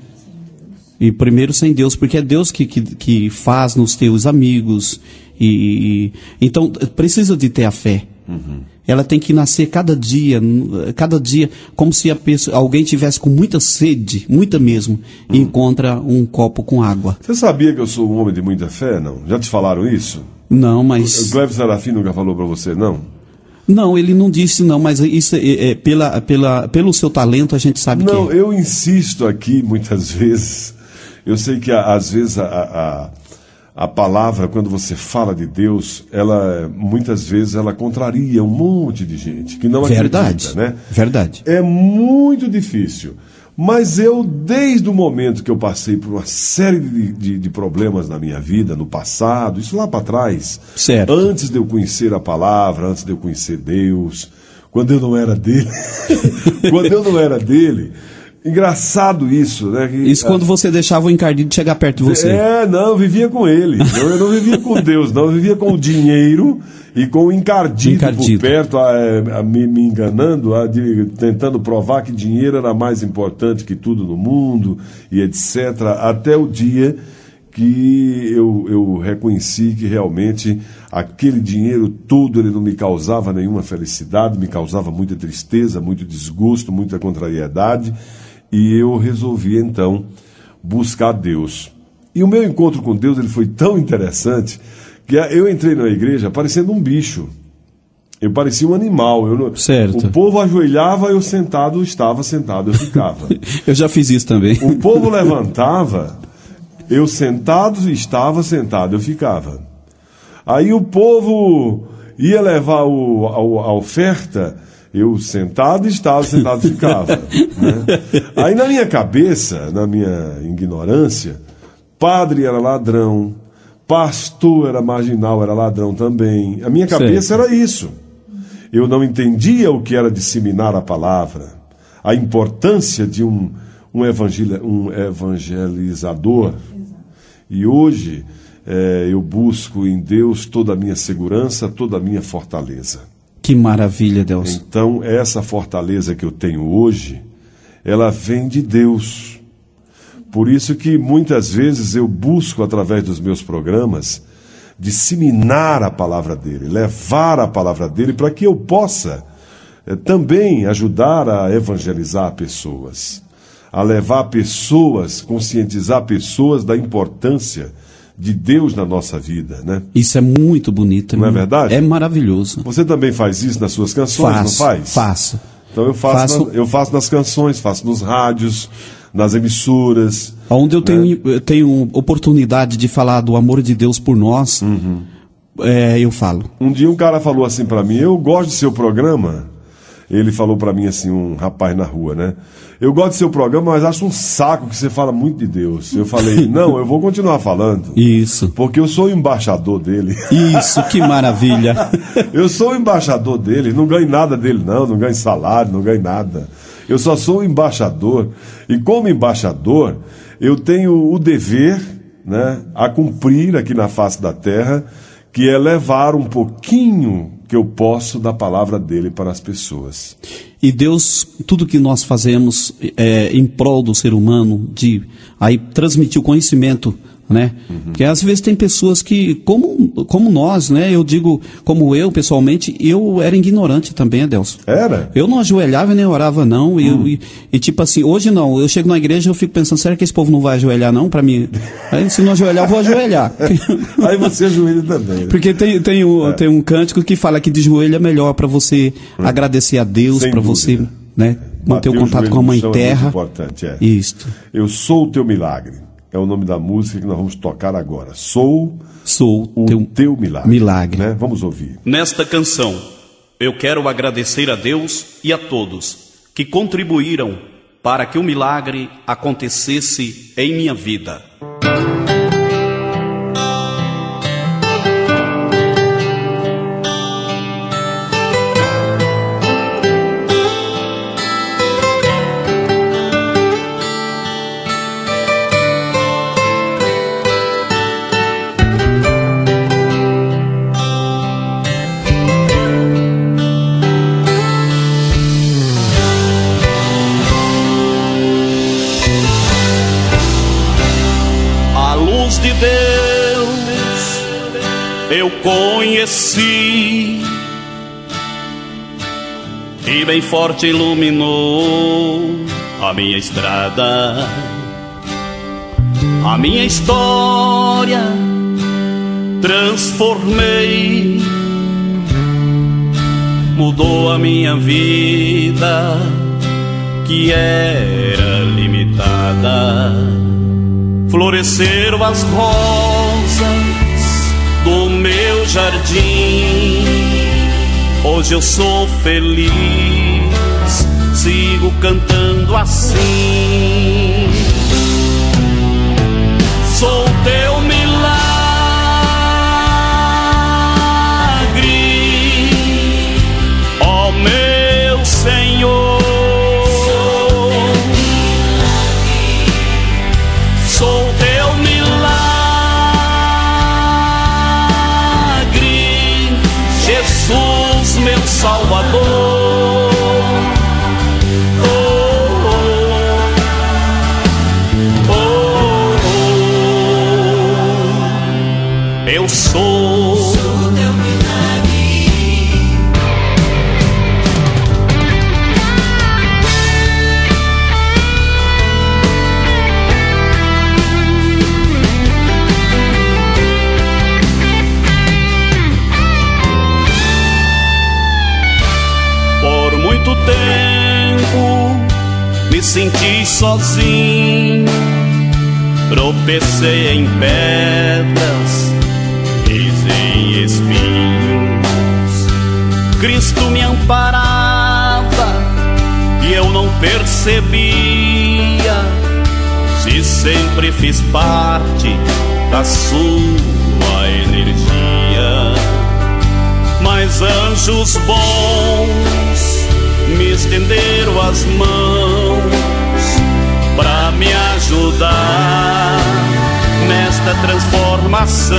E primeiro sem Deus, porque é Deus que, que, que faz nos teus amigos. E, então precisa de ter a fé. Uhum. Ela tem que nascer cada dia, cada dia, como se a pessoa, alguém tivesse com muita sede, muita mesmo, uhum. e encontra um copo com água. Você sabia que eu sou um homem de muita fé, não? Já te falaram isso? Não, mas... O Cleber Serafim nunca falou para você, não? Não, ele não disse não, mas isso é, é, pela, pela, pelo seu talento a gente sabe não, que é. Eu insisto aqui muitas vezes, eu sei que às vezes a, a, a palavra, quando você fala de Deus, ela muitas vezes ela contraria um monte de gente que não Verdade. acredita, né? Verdade. É muito difícil. Mas eu, desde o momento que eu passei por uma série de, de, de problemas na minha vida, no passado, isso lá para trás, certo. Antes de eu conhecer a palavra, antes de eu conhecer Deus, quando eu não era dele, quando eu não era dele, Engraçado isso, né? Que, Isso quando você deixava o encardido chegar perto de você. É, não, eu vivia com ele. Eu, eu não vivia com Deus, não. Eu vivia com o dinheiro e com o encardido, Encardido. por perto, a, a, me, me enganando, a, de, tentando provar que dinheiro era mais importante que tudo no mundo, e etcétera. Até o dia que eu, eu reconheci que realmente aquele dinheiro todo ele não me causava nenhuma felicidade, me causava muita tristeza, muito desgosto, muita contrariedade. E eu resolvi, então, buscar Deus. E o meu encontro com Deus ele foi tão interessante que eu entrei na igreja parecendo um bicho. Eu parecia um animal. Eu não... Certo. O povo ajoelhava, eu sentado, estava sentado, eu ficava. Eu já fiz isso também. O povo levantava, eu sentado, estava sentado, eu ficava. Aí o povo ia levar o, a, a oferta... Eu sentado estava, sentado ficava. Né? Aí na minha cabeça, na minha ignorância, padre era ladrão, pastor era marginal, era ladrão também. A minha cabeça Certo. era isso. Eu não entendia o que era disseminar a palavra, a importância de um, um, evangel, um evangelizador. E hoje é, eu busco em Deus toda a minha segurança, toda a minha fortaleza. Que maravilha, Deus. Então, essa fortaleza que eu tenho hoje, ela vem de Deus. Por isso que muitas vezes eu busco, através dos meus programas, disseminar a palavra dele, levar a palavra dele para que eu possa eh, também ajudar a evangelizar pessoas, a levar pessoas, conscientizar pessoas da importância de Deus na nossa vida, né? Isso é muito bonito. Não é verdade? É maravilhoso. Você também faz isso nas suas canções, Faço, não faz? Faço. Então eu faço, Faço- na- eu faço nas canções, faço nos rádios, nas emissoras. Onde eu tenho, eu tenho oportunidade de falar do amor de Deus por nós, é, eu falo. Um dia um cara falou assim pra mim, eu gosto do seu programa. Ele falou pra mim assim, um rapaz na rua, né? Eu gosto do seu programa, mas acho um saco que você fala muito de Deus. Eu falei, não, eu vou continuar falando. Isso. Porque eu sou o embaixador dele. Isso, que maravilha. Eu sou o embaixador dele, não ganho nada dele não, não ganho salário, não ganho nada. Eu só sou o embaixador. E como embaixador, eu tenho o dever, né, a cumprir aqui na face da terra, que é levar um pouquinho que eu posso da palavra dele para as pessoas. E Deus, tudo que nós fazemos é, em prol do ser humano, de aí transmitir o conhecimento, né? Porque às vezes tem pessoas que, como, como nós, né? Eu digo, como eu, pessoalmente, eu era ignorante também, Adelson. Era? Eu não ajoelhava e nem orava, não. E, eu- e, e tipo assim, hoje não. Eu chego na igreja e eu fico pensando, será que esse povo não vai ajoelhar, não? Pra mim. Aí, se não ajoelhar, eu vou ajoelhar. Aí você ajoelha também. Né? Porque tem, tem, um, tem um cântico que fala que de joelho é melhor para você agradecer a Deus, Sem para você, né, manter Bater o contato joelho com a no Mãe chão é Terra. muito importante, é. Isto. Eu sou o teu milagre. É o nome da música que nós vamos tocar agora. Sou, Sou o teu, teu milagre. milagre. Né? Vamos ouvir. Nesta canção, eu quero agradecer a Deus e a todos que contribuíram para que o milagre acontecesse em minha vida. A luz de Deus eu conheci e bem forte iluminou a minha estrada, a minha história transformei, mudou a minha vida que era limitada. Floresceram as rosas do meu jardim. Hoje eu sou feliz, sigo cantando assim. Sou teu milagre, ó meu Senhor. Salvador. Oh, oh, oh, oh. Eu sou, sou teu milagre. Por muito tempo me senti sozinho, tropecei em pedras, pisei em espinhos. Cristo me amparava e eu não percebia, se sempre fiz parte da sua energia. Mas anjos bons me estenderam as mãos pra me ajudar nesta transformação.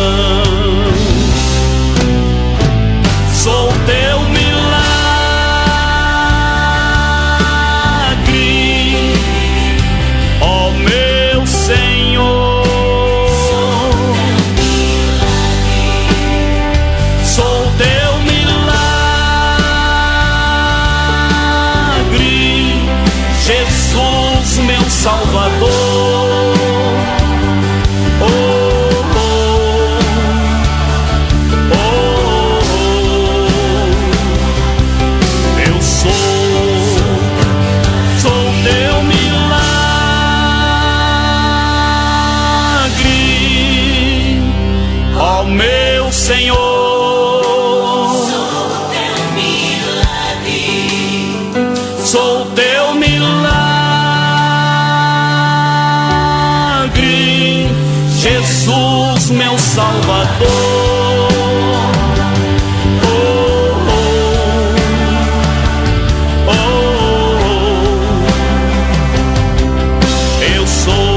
Sou teu milagre, ó meu Senhor. Sou teu milagre, Jesus, meu Salvador. Meu Senhor, sou teu milagre, sou teu milagre, Jesus, meu Salvador. Oh, oh, oh, oh. Eu sou.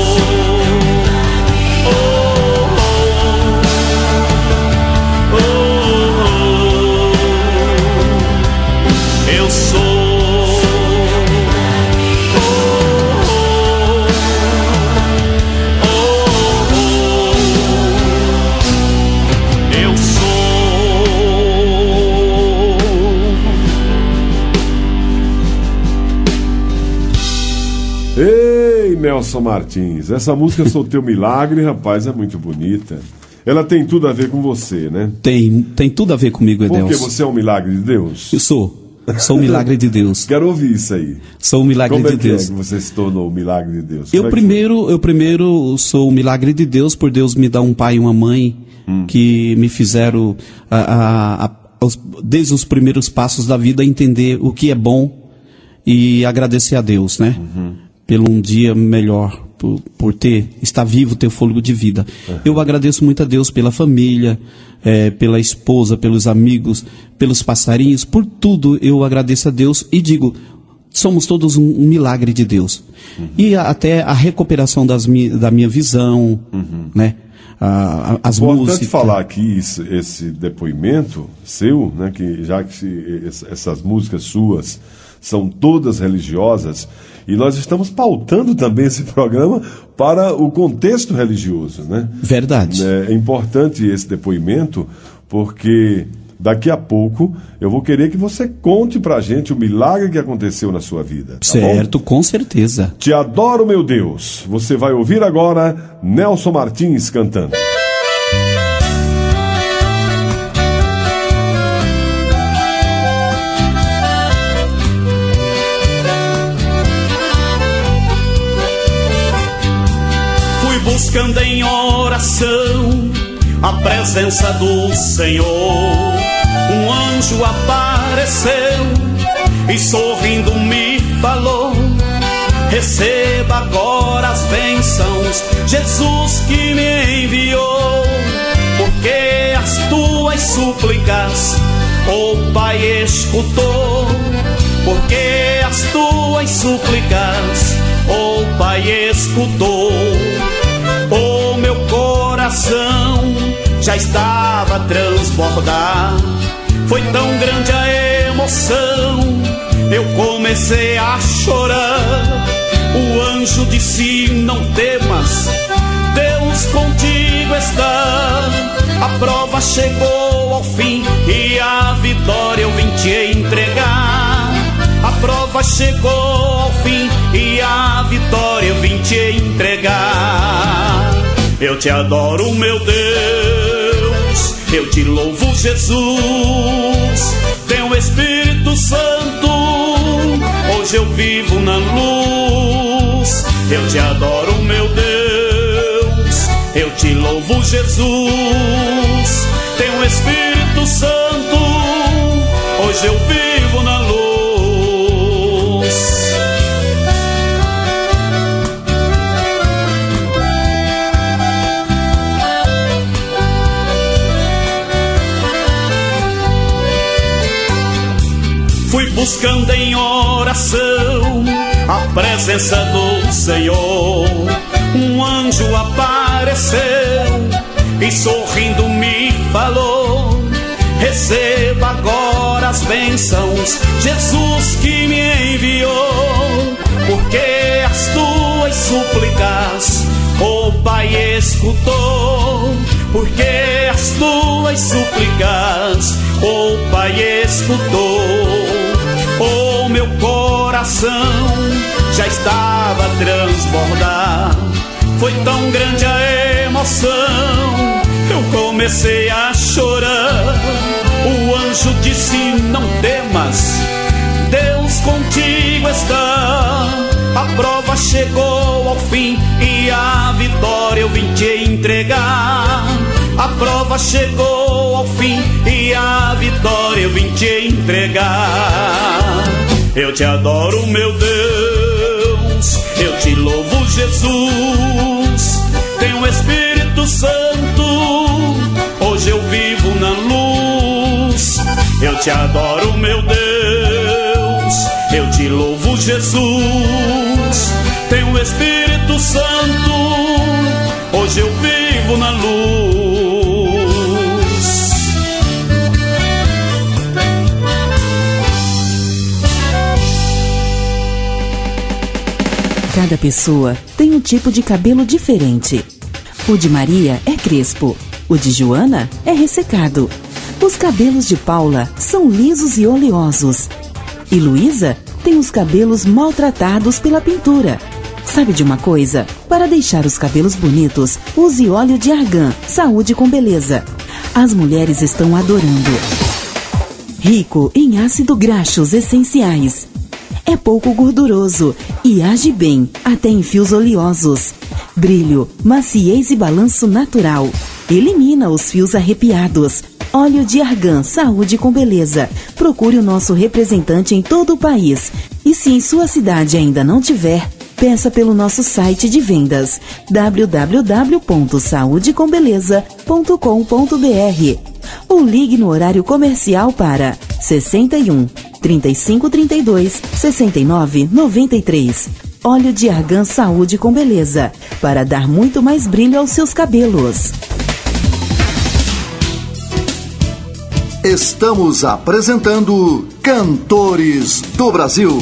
Ei, Nelson Martins, essa música Sou Teu Milagre, rapaz, é muito bonita. Ela tem tudo a ver com você, né? Tem, tem tudo a ver comigo, Edelso. Porque você é um milagre de Deus? Eu sou. Sou um milagre de Deus. Quero ouvir isso aí. Sou um milagre Como de é que Deus. É que você se tornou um milagre de Deus? Eu é primeiro, eu primeiro sou um milagre de Deus por Deus me dar um pai e uma mãe hum. que me fizeram a, a, a, os, desde os primeiros passos da vida entender o que é bom e agradecer a Deus, né? Uhum. Pelo um dia melhor, por, por ter, estar vivo, ter fôlego de vida. Uhum. Eu agradeço muito a Deus pela família, é, pela esposa, pelos amigos, pelos passarinhos, por tudo eu agradeço a Deus e digo, somos todos um, um milagre de Deus. Uhum. E a, até a recuperação das mi, da minha visão, uhum. né? A, a, as Importante músicas. Falar aqui esse, esse depoimento seu, né? Que já que se, essas músicas suas são todas religiosas, e nós estamos pautando também esse programa para o contexto religioso, né? Verdade. É, é importante esse depoimento, porque daqui a pouco eu vou querer que você conte pra gente o milagre que aconteceu na sua vida. Tá certo, bom? Com certeza. Te adoro, meu Deus. Você vai ouvir agora Nelson Martins cantando. Buscando em oração a presença do Senhor, um anjo apareceu e sorrindo me falou: receba agora as bênçãos, Jesus que me enviou, porque as tuas súplicas o Pai escutou, porque as tuas súplicas o Pai escutou. O meu coração já estava a transbordar, Foi tão grande a emoção, eu comecei a chorar. O anjo disse: não temas, Deus contigo está. A prova chegou ao fim e a vitória eu vim te entregar. A prova chegou ao fim e a vitória eu vim te entregar. Eu te adoro, meu Deus, eu te louvo, Jesus. Tem o Espírito Santo, hoje eu vivo na luz. Eu te adoro, meu Deus, eu te louvo, Jesus. Tem o Espírito Santo, hoje eu vivo na luz. Fui buscando em oração a presença do Senhor. Um anjo apareceu e sorrindo me falou: receba agora as bênçãos, Jesus que me enviou. Porque as tuas súplicas o Pai escutou. Porque as tuas súplicas o Pai escutou. O meu coração já estava a transbordar. Foi tão grande a emoção, eu comecei a chorar. O anjo disse: não temas, Deus contigo está. A prova chegou ao fim e a vitória eu vim te entregar. A prova chegou ao fim e a vitória eu vim te entregar. Eu te adoro, meu Deus, eu te louvo, Jesus. Tem o Espírito Santo, hoje eu vivo na luz. Eu te adoro, meu Deus, eu te louvo, Jesus. Tem o Espírito Santo, hoje eu vivo na luz. Cada pessoa tem um tipo de cabelo diferente. O de Maria é crespo, o de Joana é ressecado. Os cabelos de Paula são lisos e oleosos. E Luísa tem os cabelos maltratados pela pintura. Sabe de uma coisa? Para deixar os cabelos bonitos, use óleo de argan, saúde com beleza. As mulheres estão adorando. Rico em ácido graxos essenciais. É pouco gorduroso e age bem, até em fios oleosos. Brilho, maciez e balanço natural. Elimina os fios arrepiados. Óleo de argan, saúde com beleza. Procure o nosso representante em todo o país. E se em sua cidade ainda não tiver, peça pelo nosso site de vendas w w w ponto saúde com beleza ponto com ponto b r ou ligue no horário comercial para sessenta e um, trinta e cinco, trinta e dois, sessenta e nove, noventa e três. Óleo de argan, saúde com beleza, para dar muito mais brilho aos seus cabelos. Estamos apresentando Cantores do Brasil.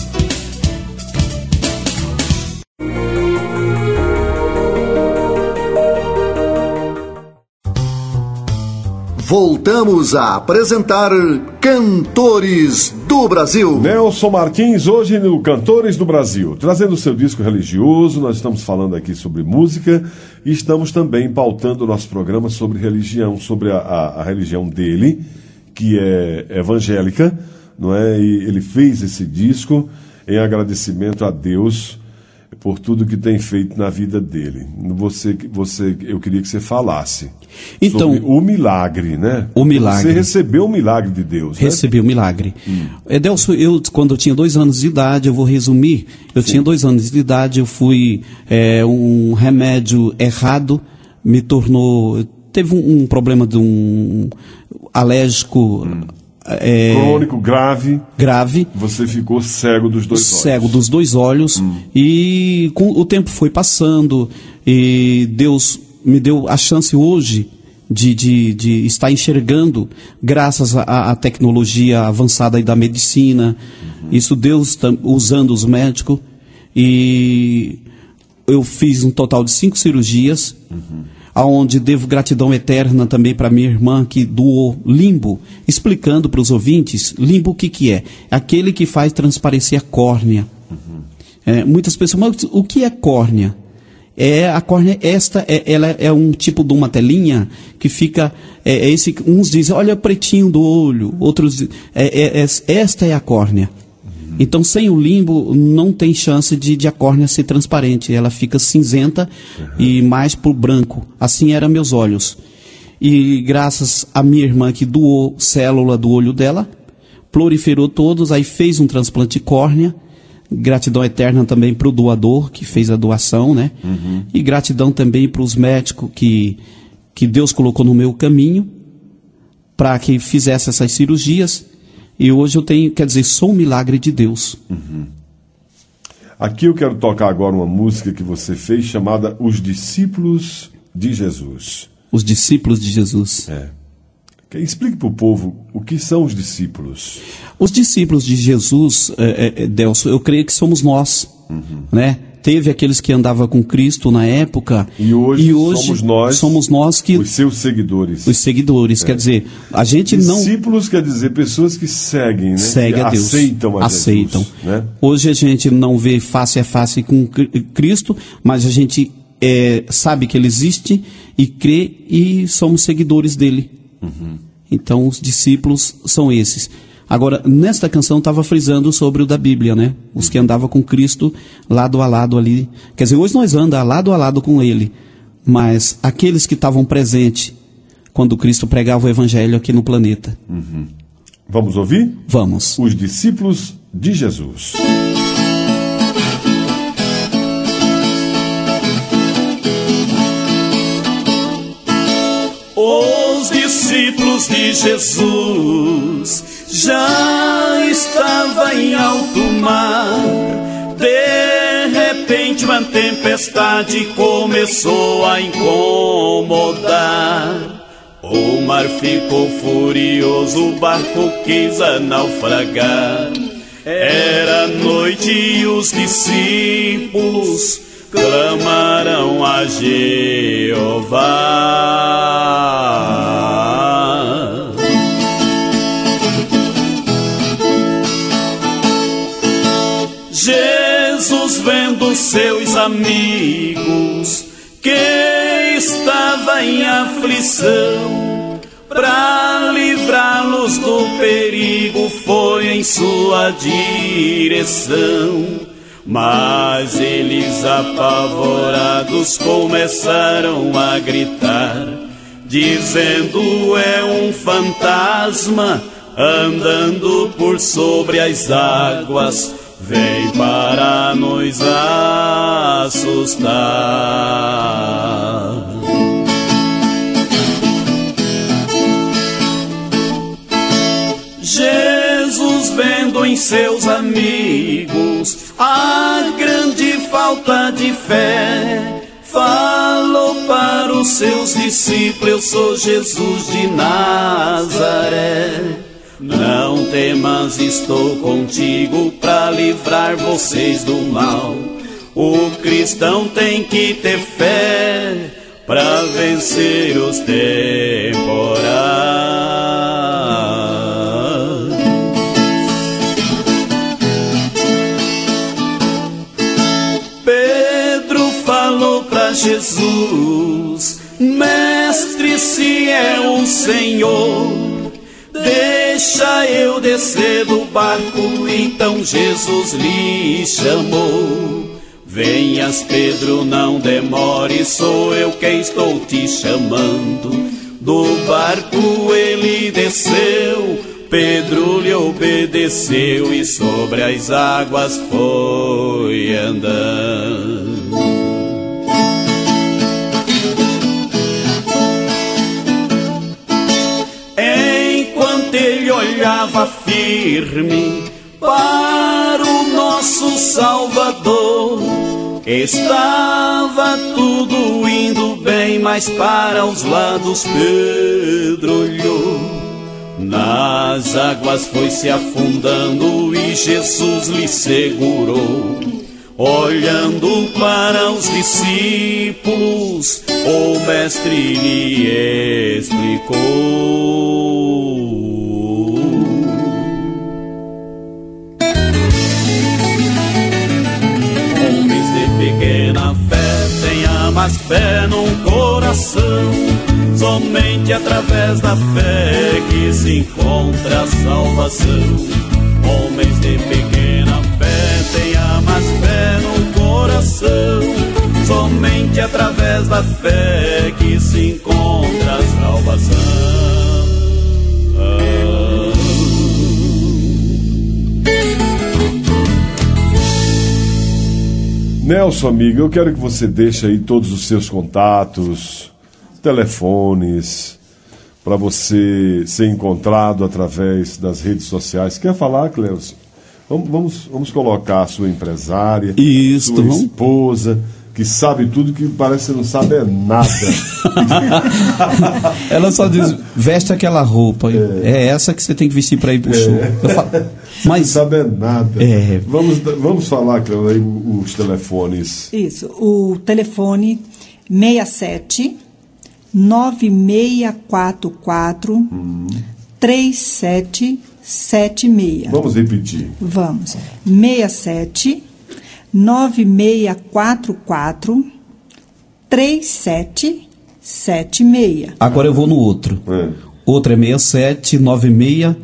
Voltamos a apresentar Cantores do Brasil. Nelson Martins, hoje no Cantores do Brasil, trazendo o seu disco religioso. Nós estamos falando aqui sobre música e estamos também pautando o nosso programa sobre religião, sobre a, a, a religião dele, que é evangélica, não é? E ele fez esse disco em agradecimento a Deus por tudo que tem feito na vida dele. Você, você, eu queria que você falasse então, sobre o milagre, né? O milagre. Você recebeu o milagre de Deus, né? Recebi o milagre. Hum. Edelso, eu, quando eu tinha dois anos de idade, eu vou resumir, eu Sim. tinha dois anos de idade, eu fui, é, um remédio errado, me tornou, teve um, um problema de um alérgico... Hum. É, crônico, grave. Grave. Você ficou cego dos dois olhos. Cego dos dois olhos. Hum. E com, o tempo foi passando e Deus me deu a chance hoje de, de, de estar enxergando, graças à, à tecnologia avançada aí da medicina, uhum. isso Deus tam, usando os médicos, e eu fiz um total de cinco cirurgias, uhum. aonde devo gratidão eterna também para minha irmã que doou limbo, explicando para os ouvintes, limbo o que que é? Aquele que faz transparecer a córnea. Uhum. É, muitas pessoas, mas o que é córnea? É a córnea, esta é, ela é um tipo de uma telinha que fica, é, é esse, uns dizem, olha o pretinho do olho, outros, é, é, é, esta é a córnea. Uhum. Então, sem o limbo, não tem chance de, de a córnea ser transparente, ela fica cinzenta uhum. e mais por branco. Assim eram meus olhos. E graças a minha irmã que doou célula do olho dela, proliferou todos, aí fez um transplante de córnea. Gratidão eterna também para o doador que fez a doação, né? Uhum. E gratidão também para os médicos que, que Deus colocou no meu caminho para que fizesse essas cirurgias. E hoje eu tenho, quer dizer, sou um milagre de Deus. Uhum. Aqui eu quero tocar agora uma música que você fez chamada Os Discípulos de Jesus. Os Discípulos de Jesus. É. Explique para o povo o que são os discípulos. Os discípulos de Jesus, é, é, Delso, eu creio que somos nós, uhum. né? Teve aqueles que andavam com Cristo na época. E hoje, e hoje somos nós, somos nós que, os seus seguidores. Os seguidores, é. quer dizer, a gente discípulos não... Discípulos quer dizer pessoas que seguem, né? Segue a Deus. Aceitam a Aceitam. Jesus, né? Hoje a gente não vê face a face com Cristo, mas a gente é, sabe que Ele existe e crê e somos seguidores dEle. Uhum. Então os discípulos são esses. Agora, nesta canção estava frisando sobre o da Bíblia, né? Os que andavam com Cristo lado a lado ali. Quer dizer, hoje nós andamos lado a lado com Ele, mas aqueles que estavam presentes quando Cristo pregava o Evangelho aqui no planeta. Uhum. Vamos ouvir? Vamos. Os discípulos de Jesus. Os discípulos de Jesus já estavam em alto mar. De repente uma tempestade começou a incomodar. O mar ficou furioso, o barco quis naufragar. Era noite e os discípulos clamaram a Jeová. Jesus, vendo seus amigos que estavam em aflição, para livrá-los do perigo, foi em sua direção. Mas eles, apavorados, começaram a gritar, dizendo: é um fantasma andando por sobre as águas, vem para nos assustar. Jesus, vendo em seus amigos a grande falta de fé, falou para os seus discípulos: eu sou Jesus de Nazaré. Não temas, estou contigo para livrar vocês do mal. O cristão tem que ter fé para vencer os temporais. Jesus, mestre, se é o Senhor, deixa eu descer do barco. Então Jesus lhe chamou: venhas, Pedro, não demore, sou eu que estou te chamando. Do barco ele desceu, Pedro lhe obedeceu e sobre as águas foi andando. Ele olhava firme para o nosso Salvador, Estava tudo indo bem, mas para os lados Pedro olhou. Nas águas foi se afundando e Jesus lhe segurou. Olhando para os discípulos, o mestre lhe explicou. Homens de pequena fé, tenha mais fé no coração. Somente através da fé que se encontra a salvação. Homens de pequena fé, tenha mais fé no coração. Somente através da fé que se encontra a salvação. Nelson, amigo, eu quero que você deixe aí todos os seus contatos, telefones, para você ser encontrado através das redes sociais. Quer falar, Cleuson? Vamos, vamos, vamos colocar a sua empresária, Isso, sua vamos. esposa, que sabe tudo, que parece que não sabe é nada. Ela só diz, veste aquela roupa. É, é essa que você tem que vestir para ir pro show. Eu falo, mas não sabe é nada. É. Vamos, vamos falar, Cleuson, aí os telefones. Isso, o telefone seis sete nove seis quatro quatro Hum. três sete sete seis. Vamos repetir. Vamos. seis sete nove seis quatro quatro três sete sete seis. agora eu vou no outro. É. Outro é seis sete nove seis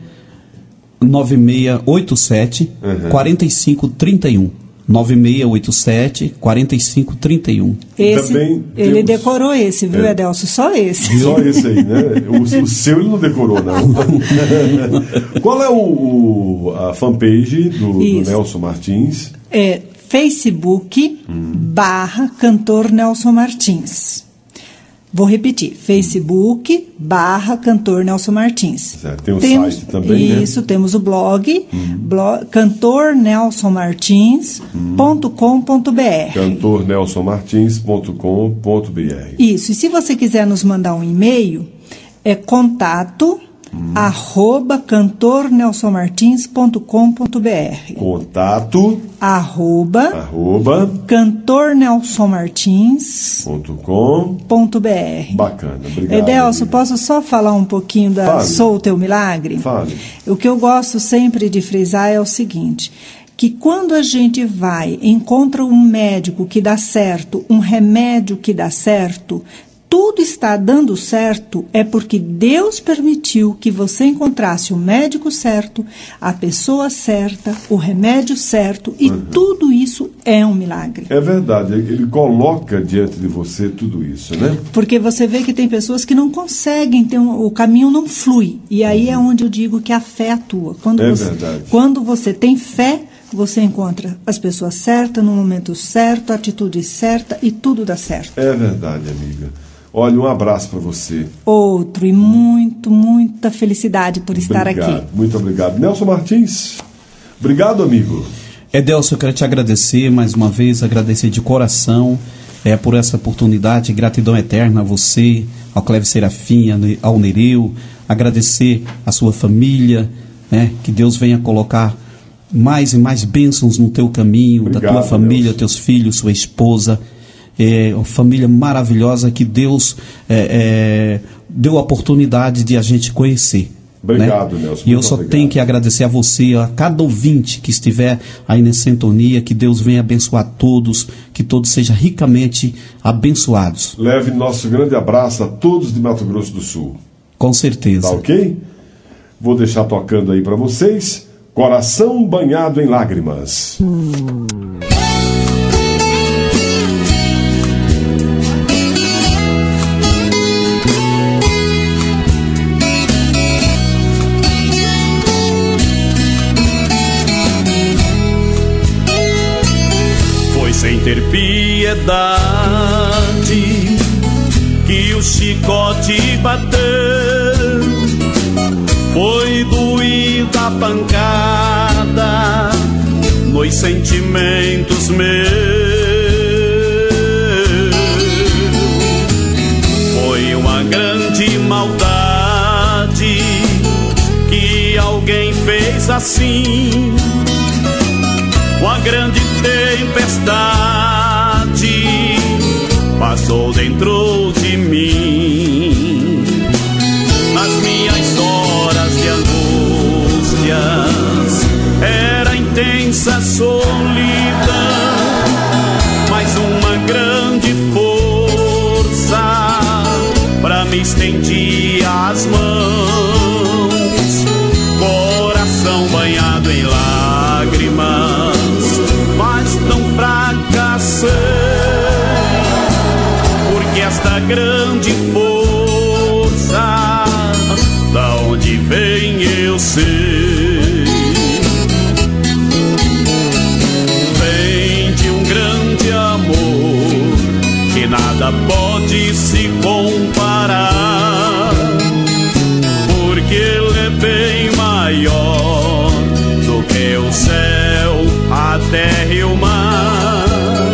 nove seis oito sete Uhum. quatro cinco três um. nove seis oito sete quatro cinco três um. Esse, Também ele temos- decorou esse, viu, É. Edelcio? Só esse. Só esse aí, né? O, o seu ele não decorou, não. Qual é o, o- a fanpage do, do Isso. Nelson Martins? É Facebook barra cantor Nelson Martins. Vou repetir, Facebook barra cantor Nelson Martins. Certo, tem o Temos- site também, né? Isso, temos o blog, blog cantor nelson martins ponto com ponto b r. cantor nelson martins ponto com ponto b r. Isso, e se você quiser nos mandar um e-mail, é contato arroba cantor nelson martins ponto com ponto b r. Contato Arroba arroba cantor nelson martins ponto com. ponto b r. Bacana, obrigado. Edelcio, posso só falar um pouquinho da Fale. Sou o Teu Milagre? Fale. O que eu gosto sempre de frisar é o seguinte, que quando a gente vai, encontra um médico que dá certo, um remédio que dá certo, tudo está dando certo é porque Deus permitiu que você encontrasse o médico certo, a pessoa certa, o remédio certo, e tudo isso é um milagre. É verdade, ele coloca diante de você tudo isso, né? Porque você vê que tem pessoas que não conseguem, ter um, o caminho não flui. E aí é onde eu digo que a fé atua. Quando, É você, verdade. quando você tem fé, você encontra as pessoas certas, no momento certo, a atitude certa e tudo dá certo. É verdade, amiga. Olha, um abraço para você. Outro, e muito, muita felicidade por estar Obrigado, aqui. muito obrigado. Nelson Martins, obrigado, amigo. Edelcio, eu quero te agradecer mais uma vez, agradecer de coração é, por essa oportunidade, gratidão eterna a você, ao Cleves Serafim, ao Nereu, agradecer a sua família, né, que Deus venha colocar mais e mais bênçãos no teu caminho, Obrigado, da tua família, Nelson. teus filhos, sua esposa, é, uma família maravilhosa que Deus é, é, deu a oportunidade de a gente conhecer. Obrigado, né? Nelson, E eu muito só obrigado. tenho que agradecer a você, a cada ouvinte que estiver aí na sintonia, que Deus venha abençoar todos, que todos sejam ricamente abençoados. Leve nosso grande abraço a todos de Mato Grosso do Sul. Com certeza. Tá ok? Vou deixar tocando aí para vocês, Coração Banhado em Lágrimas. Foi sem ter piedade que o chicote bateu. Foi doída a pancada nos sentimentos meus. que alguém fez assim. Uma grande tempestade passou dentro de mim. Nas minhas horas de angústias era intensa solidão, mas uma grande força pra me estendia as mãos. Coração banhado em lágrimas, mas tão fracassei, porque esta grande força, da onde vem eu sei, vem de um grande amor que nada pode se comparar, porque ele é bem maior do que o céu, a terra e o mar.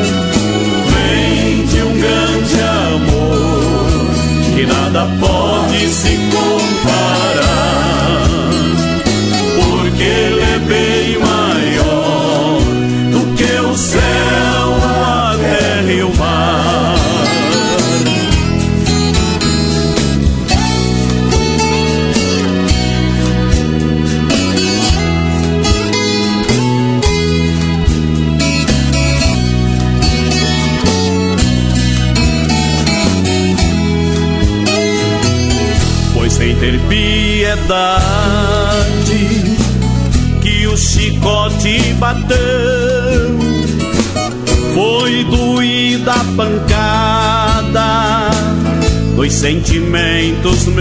Vem de um grande amor que nada pode se comparar, porque ele é bem maior do que o céu, a terra e o mar. Sem ter piedade, que o chicote bateu, foi doída a pancada dos sentimentos meus.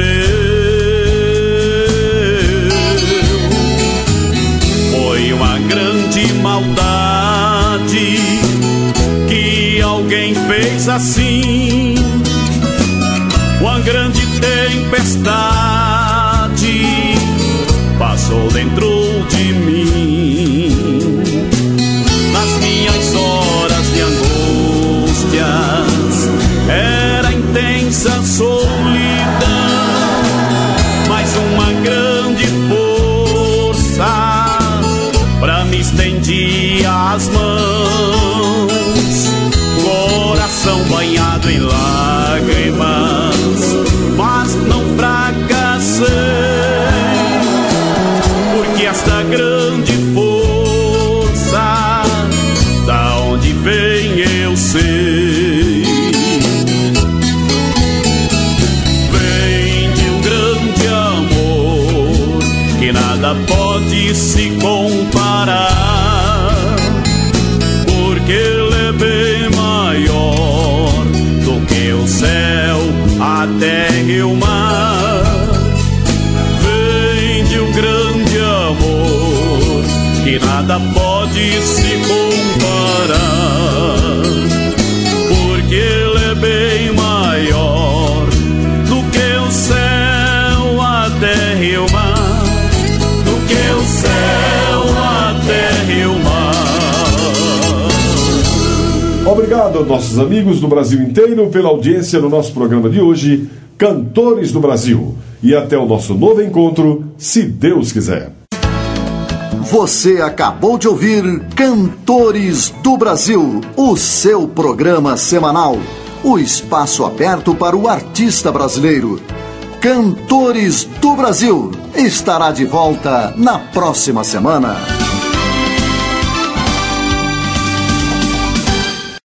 Foi uma grande maldade que alguém fez assim. Uma grande tempestade passou dentro de mim. Nas minhas horas de angústias era intensa solidão, mas uma grande força pra me estendia as mãos. Coração banhado em lágrimas, mas não fracassei, porque esta grande força, da onde vem eu sei, vem de um grande amor que nada pode se comparar, porque ele é bem maior do que o céu, a terra e o mar. Vem de um grande amor que nada pode se comparar, porque ele é bem maior do que o céu, a terra e o mar, do que o céu, a terra e o mar. Obrigado aos nossos amigos do Brasil inteiro pela audiência no nosso programa de hoje, Cantores do Brasil. E até o nosso novo encontro, se Deus quiser. Você acabou de ouvir Cantores do Brasil, o seu programa semanal. O espaço aberto para o artista brasileiro. Cantores do Brasil estará de volta na próxima semana.